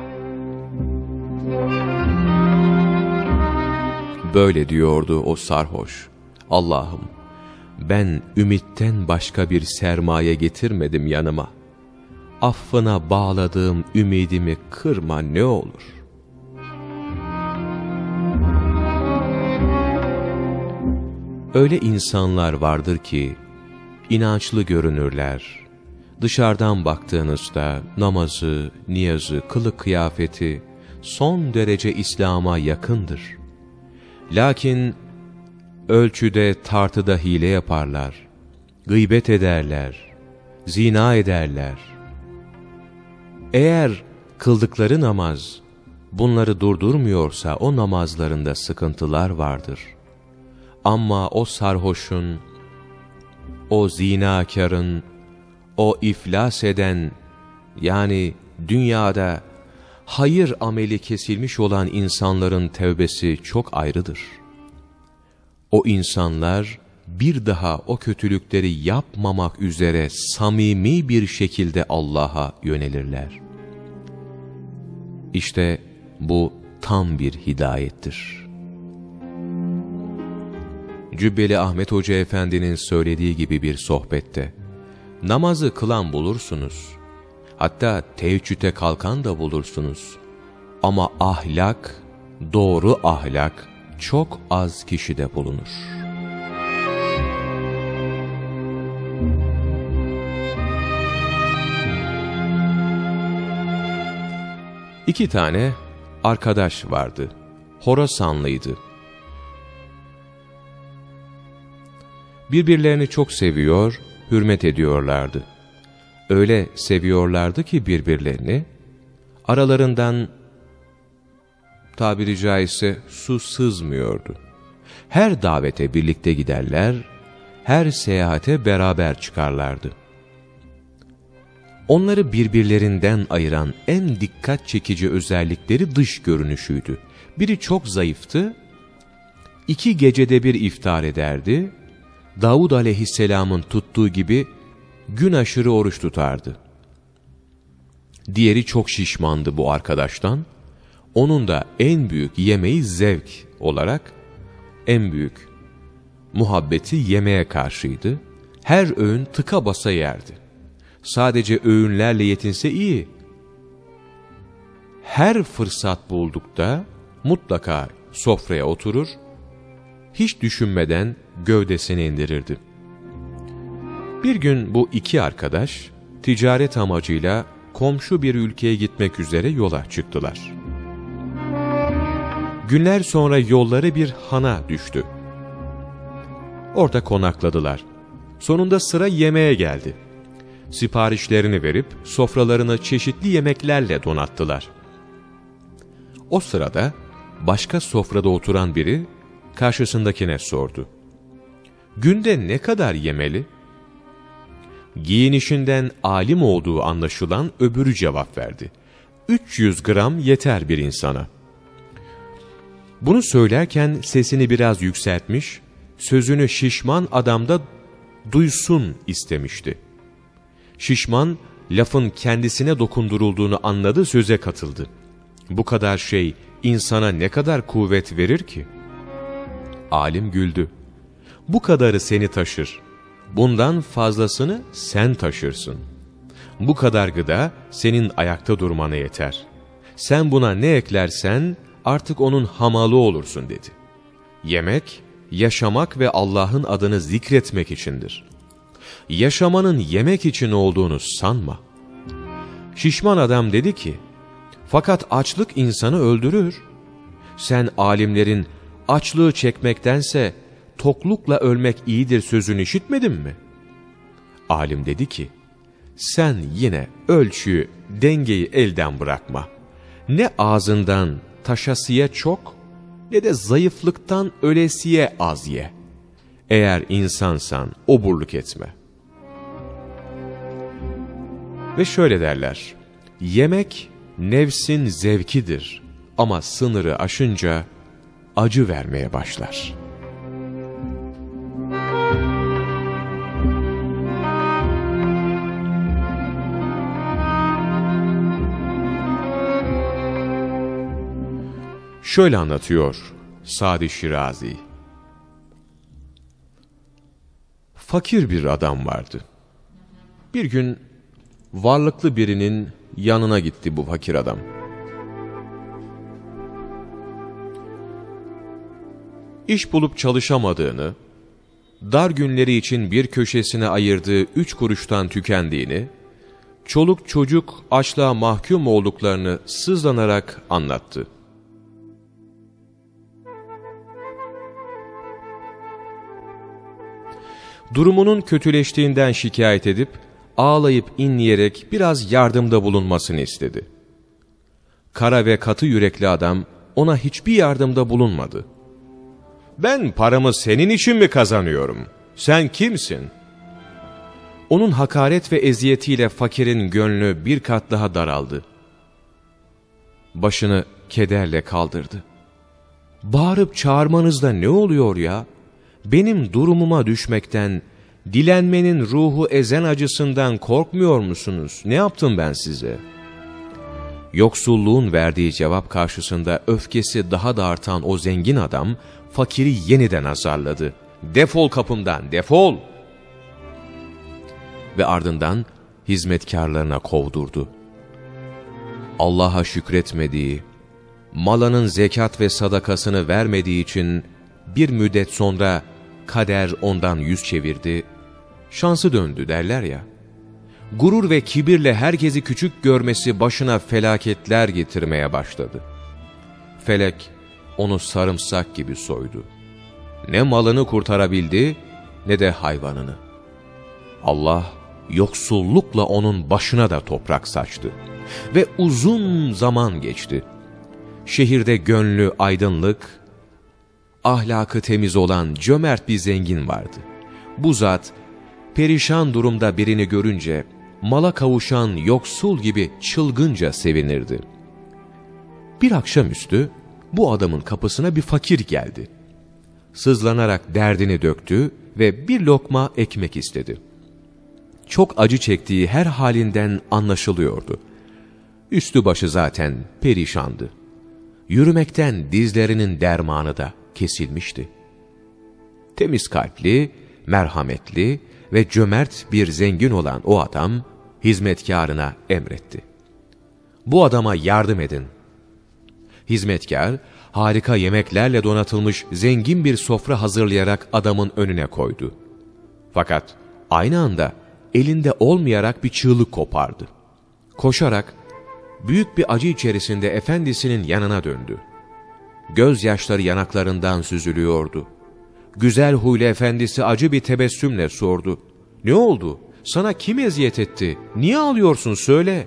Böyle diyordu o sarhoş. Allah'ım, ben ümitten başka bir sermaye getirmedim yanıma. Affına bağladığım ümidimi kırma ne olur. Öyle insanlar vardır ki, inançlı görünürler. Dışarıdan baktığınızda namazı, niyazı, kılık kıyafeti son derece İslam'a yakındır. Lakin ölçüde, tartıda hile yaparlar, gıybet ederler, zina ederler. Eğer kıldıkları namaz bunları durdurmuyorsa o namazlarında sıkıntılar vardır. Ama o sarhoşun, o zinakarın, o iflas eden, yani dünyada hayır ameli kesilmiş olan insanların tevbesi çok ayrıdır. O insanlar bir daha o kötülükleri yapmamak üzere samimi bir şekilde Allah'a yönelirler. İşte bu tam bir hidayettir. Cübbeli Ahmet Hoca Efendi'nin söylediği gibi bir sohbette, namazı kılan bulursunuz, hatta teheccüde kalkan da bulursunuz. Ama ahlak, doğru ahlak çok az kişide bulunur. İki tane arkadaş vardı. Horasanlıydı. Birbirlerini çok seviyor, hürmet ediyorlardı. Öyle seviyorlardı ki birbirlerini, aralarından tabiri caizse su sızmıyordu. Her davete birlikte giderler, her seyahate beraber çıkarlardı. Onları birbirlerinden ayıran en dikkat çekici özellikleri dış görünüşüydü. Biri çok zayıftı, 2 gecede bir iftar ederdi, Davud aleyhisselamın tuttuğu gibi gün aşırı oruç tutardı. Diğeri çok şişmandı bu arkadaştan, onun da en büyük yemeği zevk olarak, en büyük muhabbeti yemeğe karşıydı. Her öğün tıka basa yerdi. Sadece öğünlerle yetinse iyi. Her fırsat buldukta mutlaka sofraya oturur, hiç düşünmeden gövdesini indirirdi. Bir gün bu iki arkadaş ticaret amacıyla komşu bir ülkeye gitmek üzere yola çıktılar. Günler sonra yolları bir hana düştü. Orada konakladılar. Sonunda sıra yemeğe geldi. Siparişlerini verip sofralarını çeşitli yemeklerle donattılar. O sırada başka sofrada oturan biri karşısındakine sordu. Günde ne kadar yemeli? Giyinişinden alim olduğu anlaşılan öbürü cevap verdi. 300 gram yeter bir insana. Bunu söylerken sesini biraz yükseltmiş, sözünü şişman adamda duysun istemişti. Şişman, lafın kendisine dokundurulduğunu anladı, söze katıldı. Bu kadar şey insana ne kadar kuvvet verir ki? Alim güldü. Bu kadarı seni taşır. Bundan fazlasını sen taşırsın. Bu kadar gıda senin ayakta durmana yeter. Sen buna ne eklersen artık onun hamalı olursun dedi. Yemek, yaşamak ve Allah'ın adını zikretmek içindir. Yaşamanın yemek için olduğunu sanma. Şişman adam dedi ki, fakat açlık insanı öldürür. Sen alimlerin açlığı çekmektense toklukla ölmek iyidir sözünü işitmedin mi? Alim dedi ki, sen yine ölçüyü, dengeyi elden bırakma. Ne ağzından taşasıya çok, ne de zayıflıktan ölesiye az ye. Eğer insansan oburluk etme. Ve şöyle derler, yemek nefsin zevkidir ama sınırı aşınca acı vermeye başlar. Şöyle anlatıyor Sadi Şirazi. Fakir bir adam vardı. Bir gün varlıklı birinin yanına gitti bu fakir adam. İş bulup çalışamadığını, dar günleri için bir köşesine ayırdığı 3 kuruştan tükendiğini, çoluk çocuk açlığa mahkum olduklarını sızlanarak anlattı. Durumunun kötüleştiğinden şikayet edip, ağlayıp inleyerek biraz yardımda bulunmasını istedi. Kara ve katı yürekli adam ona hiçbir yardımda bulunmadı. "Ben paramı senin için mi kazanıyorum? Sen kimsin?" Onun hakaret ve eziyetiyle fakirin gönlü bir kat daha daraldı. Başını kederle kaldırdı. "Bağırıp çağırmanızda ne oluyor ya? Benim durumuma düşmekten, dilenmenin ruhu ezen acısından korkmuyor musunuz? Ne yaptım ben size?" Yoksulluğun verdiği cevap karşısında öfkesi daha da artan o zengin adam, fakiri yeniden azarladı. "Defol kapımdan, defol!" Ve ardından hizmetkarlarına kovdurdu. Allah'a şükretmediği, malının zekat ve sadakasını vermediği için bir müddet sonra kader ondan yüz çevirdi, şansı döndü derler ya. Gurur ve kibirle herkesi küçük görmesi başına felaketler getirmeye başladı. Felek onu sarımsak gibi soydu. Ne malını kurtarabildi ne de hayvanını. Allah yoksullukla onun başına da toprak saçtı. Ve uzun zaman geçti. Şehirde gönlü aydınlık, ahlakı temiz olan cömert bir zengin vardı. Bu zat, perişan durumda birini görünce, mala kavuşan yoksul gibi çılgınca sevinirdi. Bir akşamüstü, bu adamın kapısına bir fakir geldi. Sızlanarak derdini döktü ve bir lokma ekmek istedi. Çok acı çektiği her halinden anlaşılıyordu. Üstü başı zaten perişandı. Yürümekten dizlerinin dermanı da kesilmişti. Temiz kalpli, merhametli ve cömert bir zengin olan o adam, hizmetkarına emretti. "Bu adama yardım edin." Hizmetkar, harika yemeklerle donatılmış zengin bir sofra hazırlayarak adamın önüne koydu. Fakat aynı anda elinde olmayarak bir çığlık kopardı. Koşarak, büyük bir acı içerisinde efendisinin yanına döndü. Gözyaşları yanaklarından süzülüyordu. Güzel huylu efendisi acı bir tebessümle sordu. "Ne oldu? Sana kim eziyet etti? Niye ağlıyorsun, söyle."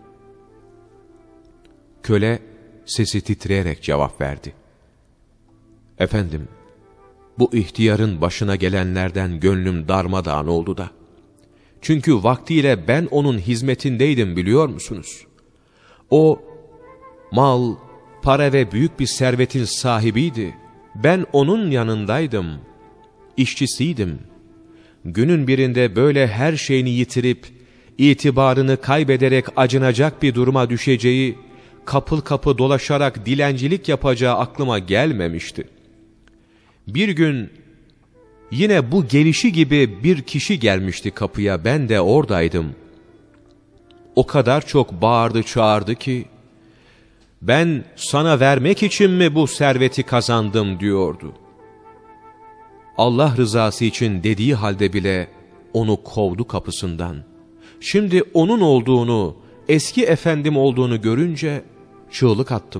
Köle sesi titreyerek cevap verdi. "Efendim, bu ihtiyarın başına gelenlerden gönlüm darmadağın oldu da. Çünkü vaktiyle ben onun hizmetindeydim, biliyor musunuz? O mal, para ve büyük bir servetin sahibiydi. Ben onun yanındaydım, işçisiydim. Günün birinde böyle her şeyini yitirip, itibarını kaybederek acınacak bir duruma düşeceği, kapıl kapı dolaşarak dilencilik yapacağı aklıma gelmemişti. Bir gün yine bu gelişi gibi bir kişi gelmişti kapıya, ben de oradaydım. O kadar çok bağırdı çağırdı ki, ben sana vermek için mi bu serveti kazandım diyordu. Allah rızası için dediği halde bile onu kovdu kapısından. Şimdi onun olduğunu, eski efendim olduğunu görünce çığlık attım.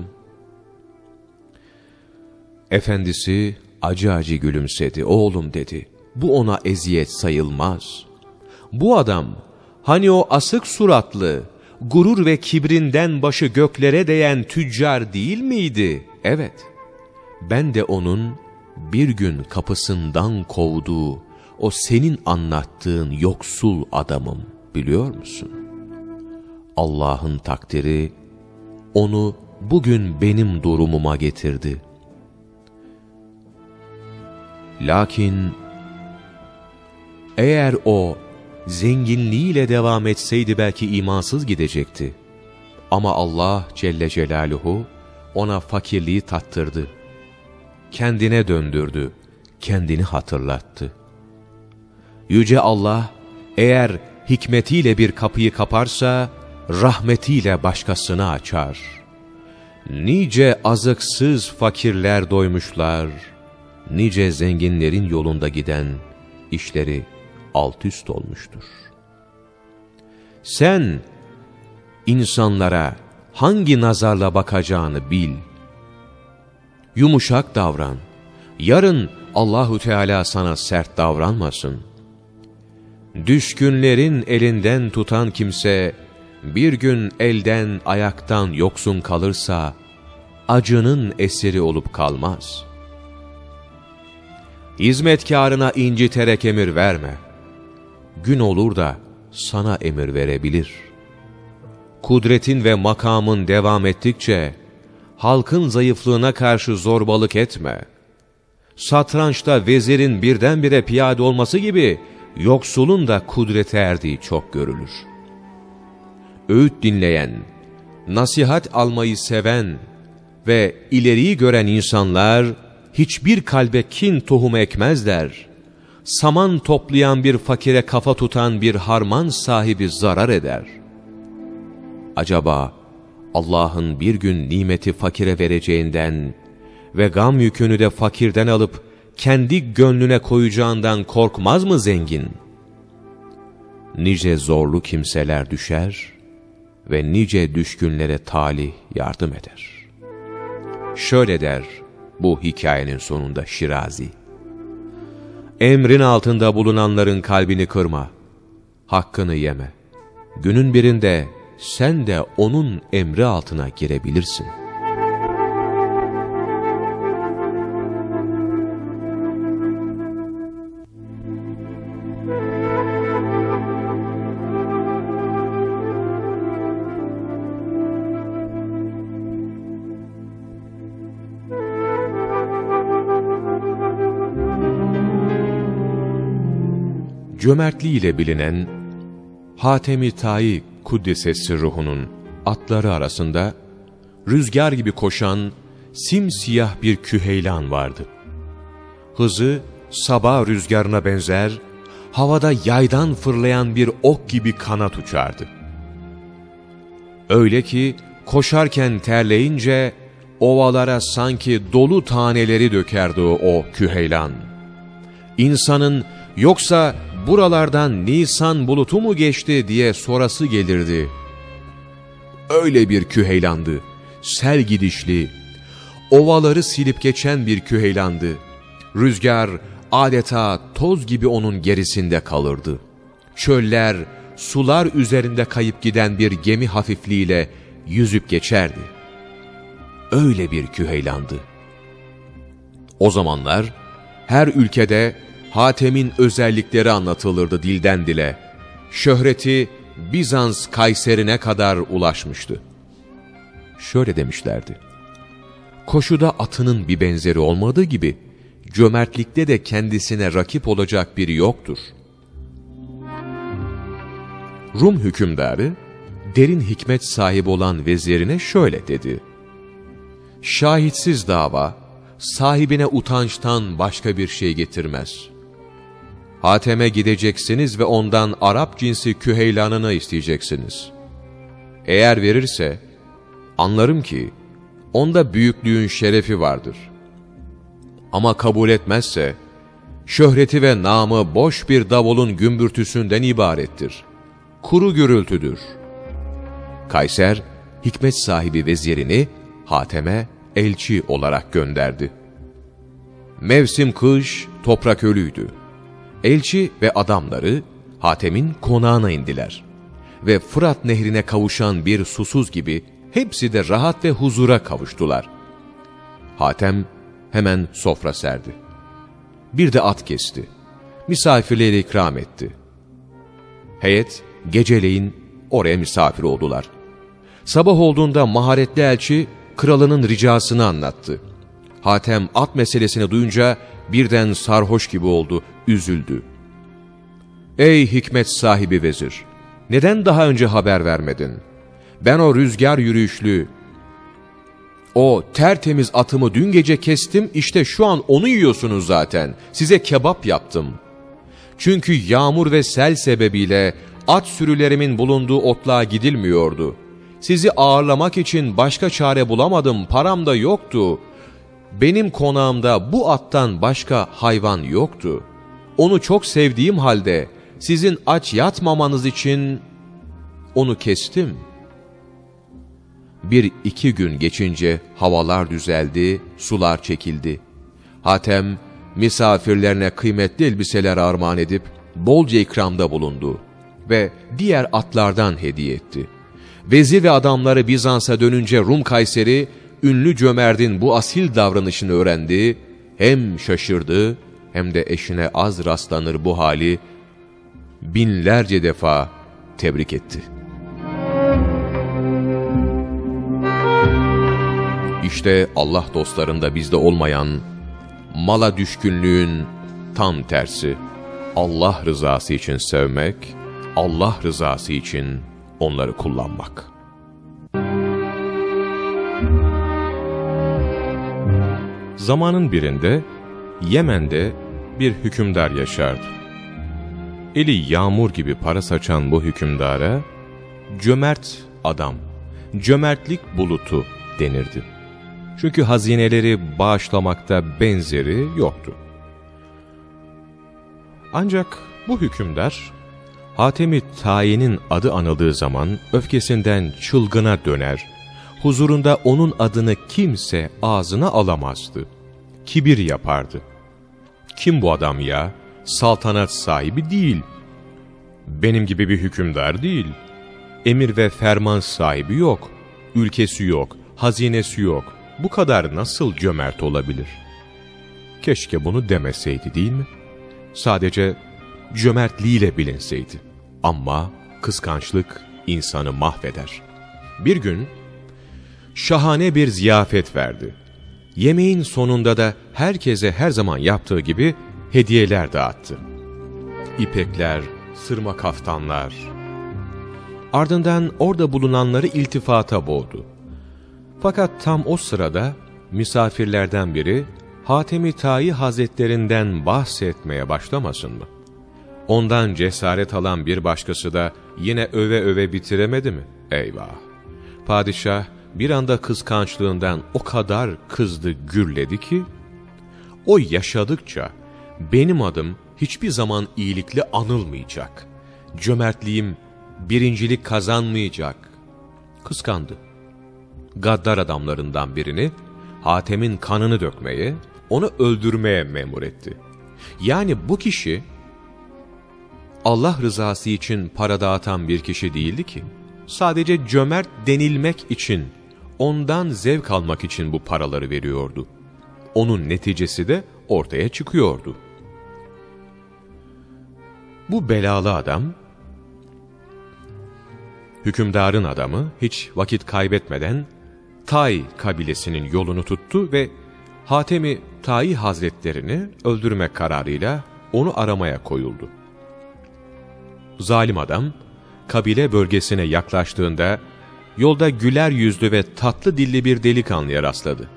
Efendisi acı acı gülümsedi. Oğlum dedi, bu ona eziyet sayılmaz. Bu adam hani o asık suratlı, gurur ve kibrinden başı göklere değen tüccar değil miydi? Evet, ben de onun bir gün kapısından kovduğu o senin anlattığın yoksul adamım, biliyor musun? Allah'ın takdiri onu bugün benim durumuma getirdi. Lakin eğer o zenginliğiyle devam etseydi belki imansız gidecekti. Ama Allah Celle Celaluhu ona fakirliği tattırdı. Kendine döndürdü, kendini hatırlattı. Yüce Allah eğer hikmetiyle bir kapıyı kaparsa, rahmetiyle başkasını açar. Nice azıksız fakirler doymuşlar, nice zenginlerin yolunda giden işleri alt üst olmuştur. Sen insanlara hangi nazarla bakacağını bil. Yumuşak davran. Yarın Allahu Teala sana sert davranmasın. Düşkünlerin elinden tutan kimse bir gün elden ayaktan yoksun kalırsa, acının esiri olup kalmaz. Hizmetkarına inciterek emir verme. Gün olur da sana emir verebilir. Kudretin ve makamın devam ettikçe, halkın zayıflığına karşı zorbalık etme. Satrançta vezirin birdenbire piyade olması gibi, yoksulun da kudrete erdiği çok görülür. Öğüt dinleyen, nasihat almayı seven ve ileriyi gören insanlar, hiçbir kalbe kin tohumu ekmezler. Saman toplayan bir fakire kafa tutan bir harman sahibi zarar eder. Acaba Allah'ın bir gün nimeti fakire vereceğinden ve gam yükünü de fakirden alıp kendi gönlüne koyacağından korkmaz mı zengin? Nice zorlu kimseler düşer ve nice düşkünlere talih yardım eder. Şöyle der bu hikayenin sonunda Şirazi: emrin altında bulunanların kalbini kırma, hakkını yeme. Günün birinde sen de onun emri altına girebilirsin. Cömertliğiyle bilinen Hatem-i Ta'i Kuddisesi ruhunun atları arasında rüzgar gibi koşan simsiyah bir küheylan vardı. Hızı sabah rüzgarına benzer, havada yaydan fırlayan bir ok gibi kanat uçardı. Öyle ki koşarken terleyince ovalara sanki dolu taneleri dökerdi o küheylan. İnsanın yoksa buralardan Nisan bulutu mu geçti diye sorası gelirdi. Öyle bir küheylandı, sel gidişli, ovaları silip geçen bir küheylandı. Rüzgar adeta toz gibi onun gerisinde kalırdı. Çöller, sular üzerinde kayıp giden bir gemi hafifliğiyle yüzüp geçerdi. Öyle bir küheylandı. O zamanlar her ülkede Hatem'in özellikleri anlatılırdı dilden dile. Şöhreti Bizans Kayseri'ne kadar ulaşmıştı. Şöyle demişlerdi: koşuda atının bir benzeri olmadığı gibi, cömertlikte de kendisine rakip olacak biri yoktur. Rum hükümdarı, derin hikmet sahibi olan vezirine şöyle dedi: şahitsiz dava, sahibine utançtan başka bir şey getirmez. Hatem'e gideceksiniz ve ondan Arap cinsi küheylanını isteyeceksiniz. Eğer verirse, anlarım ki onda büyüklüğün şerefi vardır. Ama kabul etmezse, şöhreti ve namı boş bir davulun gümbürtüsünden ibarettir. Kuru gürültüdür. Kayser, hikmet sahibi vezirini Hatem'e elçi olarak gönderdi. Mevsim kış, toprak ölüydü. Elçi ve adamları Hatem'in konağına indiler ve Fırat nehrine kavuşan bir susuz gibi hepsi de rahat ve huzura kavuştular. Hatem hemen sofra serdi. Bir de at kesti. Misafirlere ikram etti. Heyet geceleyin oraya misafir oldular. Sabah olduğunda maharetli elçi kralının ricasını anlattı. Hatem at meselesini duyunca birden sarhoş gibi oldu, üzüldü. Ey hikmet sahibi vezir! Neden daha önce haber vermedin? Ben o rüzgar yürüyüşlü, o tertemiz atımı dün gece kestim, işte şu an onu yiyorsunuz zaten. Size kebap yaptım. Çünkü yağmur ve sel sebebiyle at sürülerimin bulunduğu otluğa gidilmiyordu. Sizi ağırlamak için başka çare bulamadım, param da yoktu. Benim konağımda bu attan başka hayvan yoktu. Onu çok sevdiğim halde sizin aç yatmamanız için onu kestim. 1-2 gün geçince havalar düzeldi, sular çekildi. Hatem misafirlerine kıymetli elbiseler armağan edip bolca ikramda bulundu ve diğer atlardan hediye etti. Vezir ve adamları Bizans'a dönünce Rum Kayseri, ünlü cömertin bu asil davranışını öğrendi, hem şaşırdı hem de eşine az rastlanır bu hali binlerce defa tebrik etti. İşte Allah dostlarında bizde olmayan mala düşkünlüğün tam tersi. Allah rızası için sevmek, Allah rızası için onları kullanmak. Zamanın birinde Yemen'de bir hükümdar yaşardı. Eli yağmur gibi para saçan bu hükümdara cömert adam, cömertlik bulutu denirdi. Çünkü hazineleri bağışlamakta benzeri yoktu. Ancak bu hükümdar, Hatem-i Tayi'nin adı anıldığı zaman öfkesinden çılgına döner, huzurunda onun adını kimse ağzına alamazdı. Kibir yapardı. Kim bu adam ya? Saltanat sahibi değil. Benim gibi bir hükümdar değil. Emir ve ferman sahibi yok. Ülkesi yok, hazinesi yok. Bu kadar nasıl cömert olabilir? Keşke bunu demeseydi, değil mi? Sadece cömertliğiyle bilinseydi. Ama kıskançlık insanı mahveder. Bir gün şahane bir ziyafet verdi. Yemeğin sonunda da herkese her zaman yaptığı gibi hediyeler dağıttı. İpekler, sırma kaftanlar. Ardından orada bulunanları iltifata boğdu. Fakat tam o sırada misafirlerden biri Hatem-i Tayi Hazretlerinden bahsetmeye başlamasın mı? Ondan cesaret alan bir başkası da yine öve öve bitiremedi mi? Eyvah! Padişah bir anda kıskançlığından o kadar kızdı, gürledi ki, o yaşadıkça benim adım hiçbir zaman iyilikle anılmayacak, cömertliğim birincilik kazanmayacak. Kıskandı. Gaddar adamlarından birini Hatem'in kanını dökmeye, onu öldürmeye memur etti. Yani bu kişi Allah rızası için para dağıtan bir kişi değildi ki. Sadece cömert denilmek için, ondan zevk almak için bu paraları veriyordu. Onun neticesi de ortaya çıkıyordu. Bu belalı adam, hükümdarın adamı, hiç vakit kaybetmeden Tay kabilesinin yolunu tuttu ve Hatem-i Tayi Hazretlerini öldürmek kararıyla onu aramaya koyuldu. Zalim adam, kabile bölgesine yaklaştığında yolda güler yüzlü ve tatlı dilli bir delikanlıya rastladı.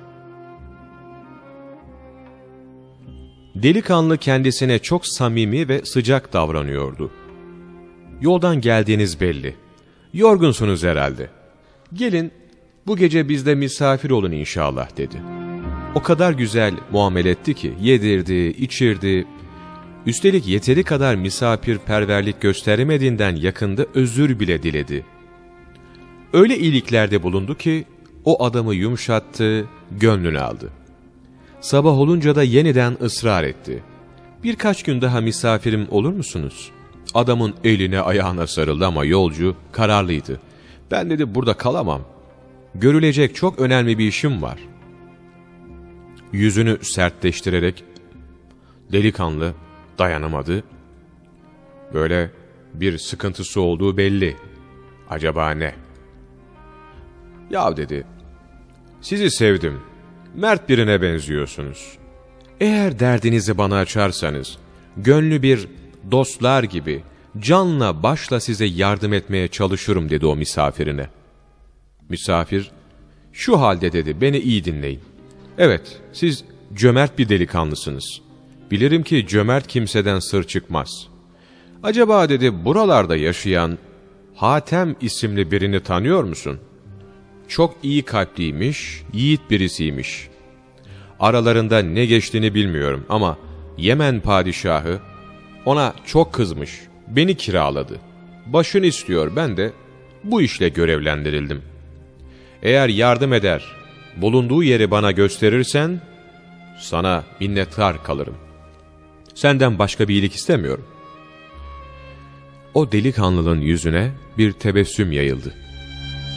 Delikanlı kendisine çok samimi ve sıcak davranıyordu. "Yoldan geldiğiniz belli. Yorgunsunuz herhalde. Gelin bu gece bizde misafir olun inşallah," dedi. O kadar güzel muamele etti ki yedirdi, içirdi. Üstelik yeteri kadar misafirperverlik gösteremediğinden yakında özür bile diledi. Öyle iyiliklerde bulundu ki o adamı yumuşattı, gönlünü aldı. Sabah olunca da yeniden ısrar etti. "Birkaç gün daha misafirim olur musunuz?" Adamın eline ayağına sarıldı ama yolcu kararlıydı. "Ben," dedi, "burada kalamam. Görülecek çok önemli bir işim var." Yüzünü sertleştirerek delikanlı dayanamadı. Böyle bir sıkıntısı olduğu belli. Acaba ne? "Ya," dedi, "sizi sevdim. Mert birine benziyorsunuz. Eğer derdinizi bana açarsanız, gönlü bir dostlar gibi canla başla size yardım etmeye çalışırım," dedi o misafirine. Misafir, "Şu halde," dedi, "beni iyi dinleyin. Evet, siz cömert bir delikanlısınız. Bilirim ki cömert kimseden sır çıkmaz. Acaba," dedi, "buralarda yaşayan Hatem isimli birini tanıyor musun? Çok iyi kalpliymiş, yiğit birisiymiş. Aralarında ne geçtiğini bilmiyorum ama Yemen padişahı ona çok kızmış, beni kiraladı. Başını istiyor, ben de bu işle görevlendirildim. Eğer yardım eder, bulunduğu yeri bana gösterirsen, sana minnettar kalırım. Senden başka bir iyilik istemiyorum." O delikanlının yüzüne bir tebessüm yayıldı.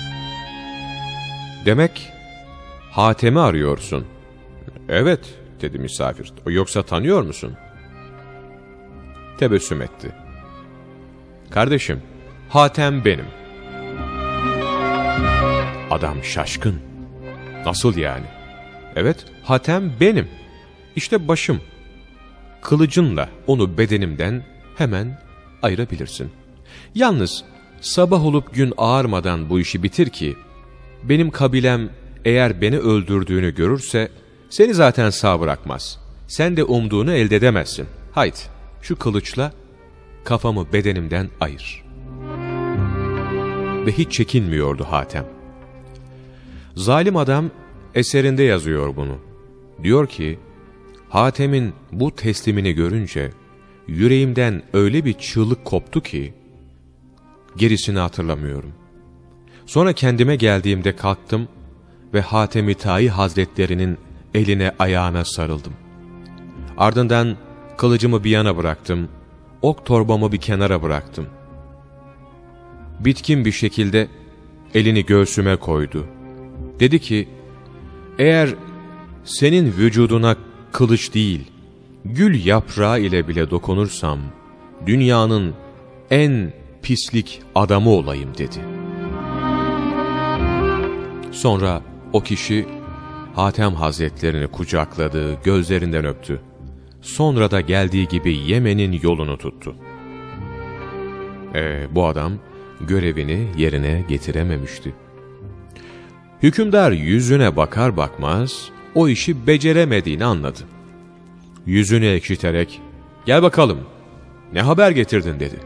Demek Hatem'i arıyorsun. Evet, dedi misafir. Yoksa tanıyor musun? Tebessüm etti. Kardeşim, Hatem benim. Adam şaşkın. Nasıl yani? Evet, Hatem benim. İşte başım. Kılıcınla onu bedenimden hemen ayırabilirsin. Yalnız sabah olup gün ağarmadan bu işi bitir ki, benim kabilem eğer beni öldürdüğünü görürse, seni zaten sağ bırakmaz. Sen de umduğunu elde edemezsin. Haydi, şu kılıçla kafamı bedenimden ayır. Ve hiç çekinmiyordu Hatem. Zalim adam eserinde yazıyor bunu. Diyor ki, Hatem'in bu teslimini görünce, yüreğimden öyle bir çığlık koptu ki, gerisini hatırlamıyorum. Sonra kendime geldiğimde kalktım ve Hatem-i Ta'i Hazretlerinin eline ayağına sarıldım. Ardından kılıcımı bir yana bıraktım, ok torbamı bir kenara bıraktım. Bitkin bir şekilde elini göğsüme koydu. Dedi ki, eğer senin vücuduna kılıç değil, gül yaprağı ile bile dokunursam, dünyanın en pislik adamı olayım dedi. Sonra o kişi Hatem Hazretlerini kucakladı, gözlerinden öptü. Sonra da geldiği gibi Yemen'in yolunu tuttu. Bu adam görevini yerine getirememişti. Hükümdar yüzüne bakar bakmaz o işi beceremediğini anladı. Yüzünü ekşiterek, gel bakalım, ne haber getirdin dedi.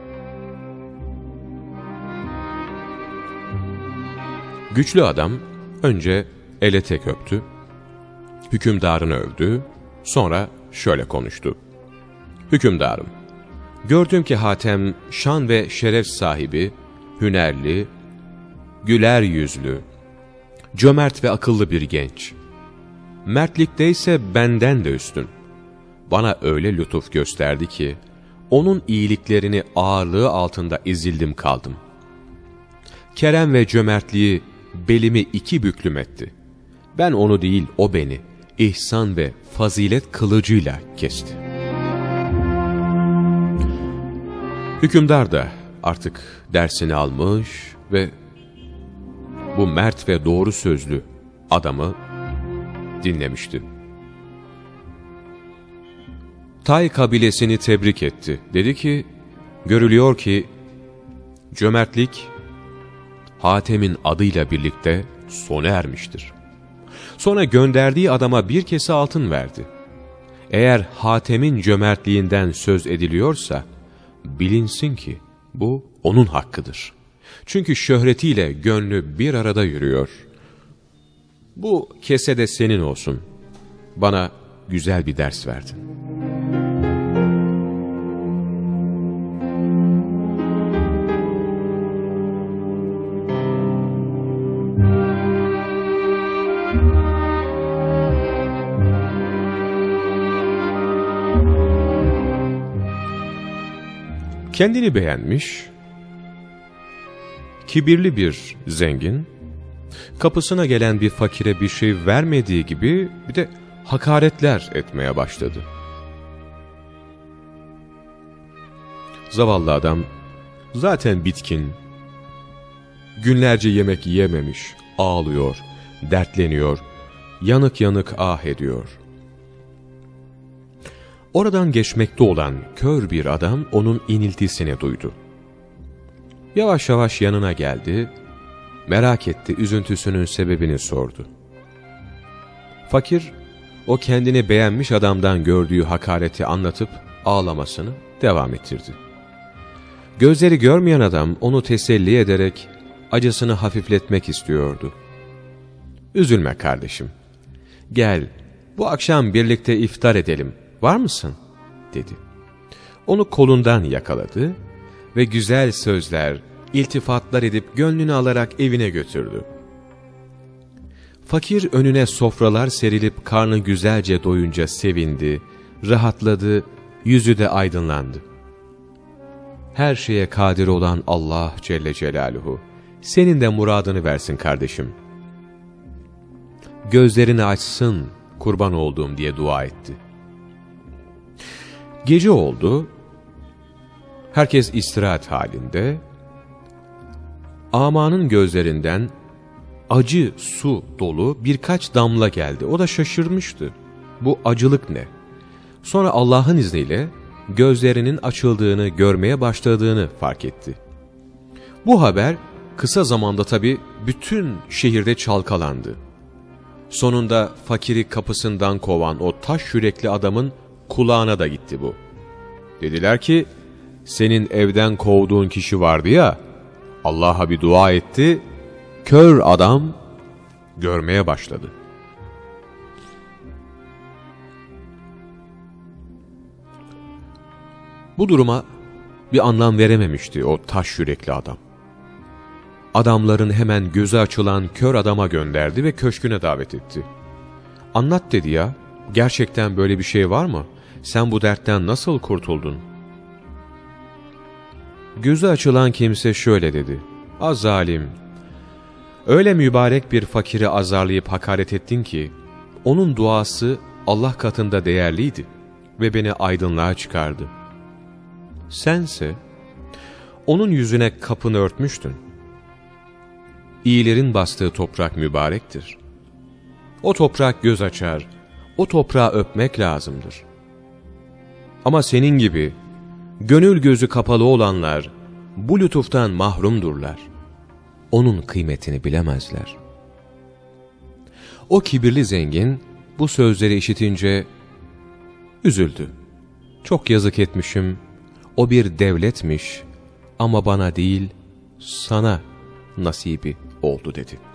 Güçlü adam önce ele tek öptü, hükümdarını övdü, sonra şöyle konuştu. Hükümdarım, gördüm ki Hatem şan ve şeref sahibi, hünerli, güler yüzlü, cömert ve akıllı bir genç. Mertlikte ise benden de üstün. Bana öyle lütuf gösterdi ki, onun iyiliklerini ağırlığı altında ezildim kaldım. Kerem ve cömertliği belimi iki büklüm etti. Ben onu değil, o beni, ihsan ve fazilet kılıcıyla kesti. Hükümdar da artık dersini almış ve bu mert ve doğru sözlü adamı dinlemişti. Tay kabilesini tebrik etti. Dedi ki, görülüyor ki cömertlik Hatem'in adıyla birlikte sona ermiştir. Sonra gönderdiği adama bir kese altın verdi. Eğer Hatem'in cömertliğinden söz ediliyorsa, bilinsin ki bu onun hakkıdır. Çünkü şöhretiyle gönlü bir arada yürüyor. Bu kese de senin olsun. Bana güzel bir ders verdin. Kendini beğenmiş, kibirli bir zengin, kapısına gelen bir fakire bir şey vermediği gibi bir de hakaretler etmeye başladı. Zavallı adam zaten bitkin, günlerce yemek yiyememiş, ağlıyor, dertleniyor, yanık yanık ah ediyor. Oradan geçmekte olan kör bir adam onun iniltisini duydu. Yavaş yavaş yanına geldi, merak etti, üzüntüsünün sebebini sordu. Fakir, o kendini beğenmiş adamdan gördüğü hakareti anlatıp ağlamasını devam ettirdi. Gözleri görmeyen adam onu teselli ederek acısını hafifletmek istiyordu. "Üzülme kardeşim, gel bu akşam birlikte iftar edelim, var mısın?" dedi. Onu kolundan yakaladı ve güzel sözler, iltifatlar edip gönlünü alarak evine götürdü. Fakir önüne sofralar serilip karnı güzelce doyunca sevindi, rahatladı, yüzü de aydınlandı. Her şeye kadir olan Allah Celle Celaluhu, senin de muradını versin kardeşim. gözlerini açsın kurban olduğum diye dua etti. Gece oldu, herkes istirahat halinde. Amanın gözlerinden acı su dolu birkaç damla geldi. O da şaşırmıştı. Bu acılık ne? Sonra Allah'ın izniyle gözlerinin açıldığını, görmeye başladığını fark etti. Bu haber kısa zamanda tabii bütün şehirde çalkalandı. Sonunda fakiri kapısından kovan o taş yürekli adamın kulağına da gitti bu. Dediler ki, senin evden kovduğun kişi vardı ya, Allah'a bir dua etti, kör adam görmeye başladı. Bu duruma bir anlam verememişti o taş yürekli adam. Adamların hemen gözü açılan kör adama gönderdi ve köşküne davet etti. Anlat dedi ya, gerçekten böyle bir şey var mı? Sen bu dertten nasıl kurtuldun? Gözü açılan kimse şöyle dedi. Az zalim, öyle mübarek bir fakiri azarlayıp hakaret ettin ki, onun duası Allah katında değerliydi ve beni aydınlığa çıkardı. Sense, onun yüzüne kapını örtmüştün. İyilerin bastığı toprak mübarektir. O toprak göz açar, o toprağı öpmek lazımdır. Ama senin gibi, gönül gözü kapalı olanlar, bu lütuftan mahrumdurlar. Onun kıymetini bilemezler. O kibirli zengin, bu sözleri işitince, üzüldü. Çok yazık etmişim, o bir devletmiş ama bana değil, sana nasibi oldu dedi.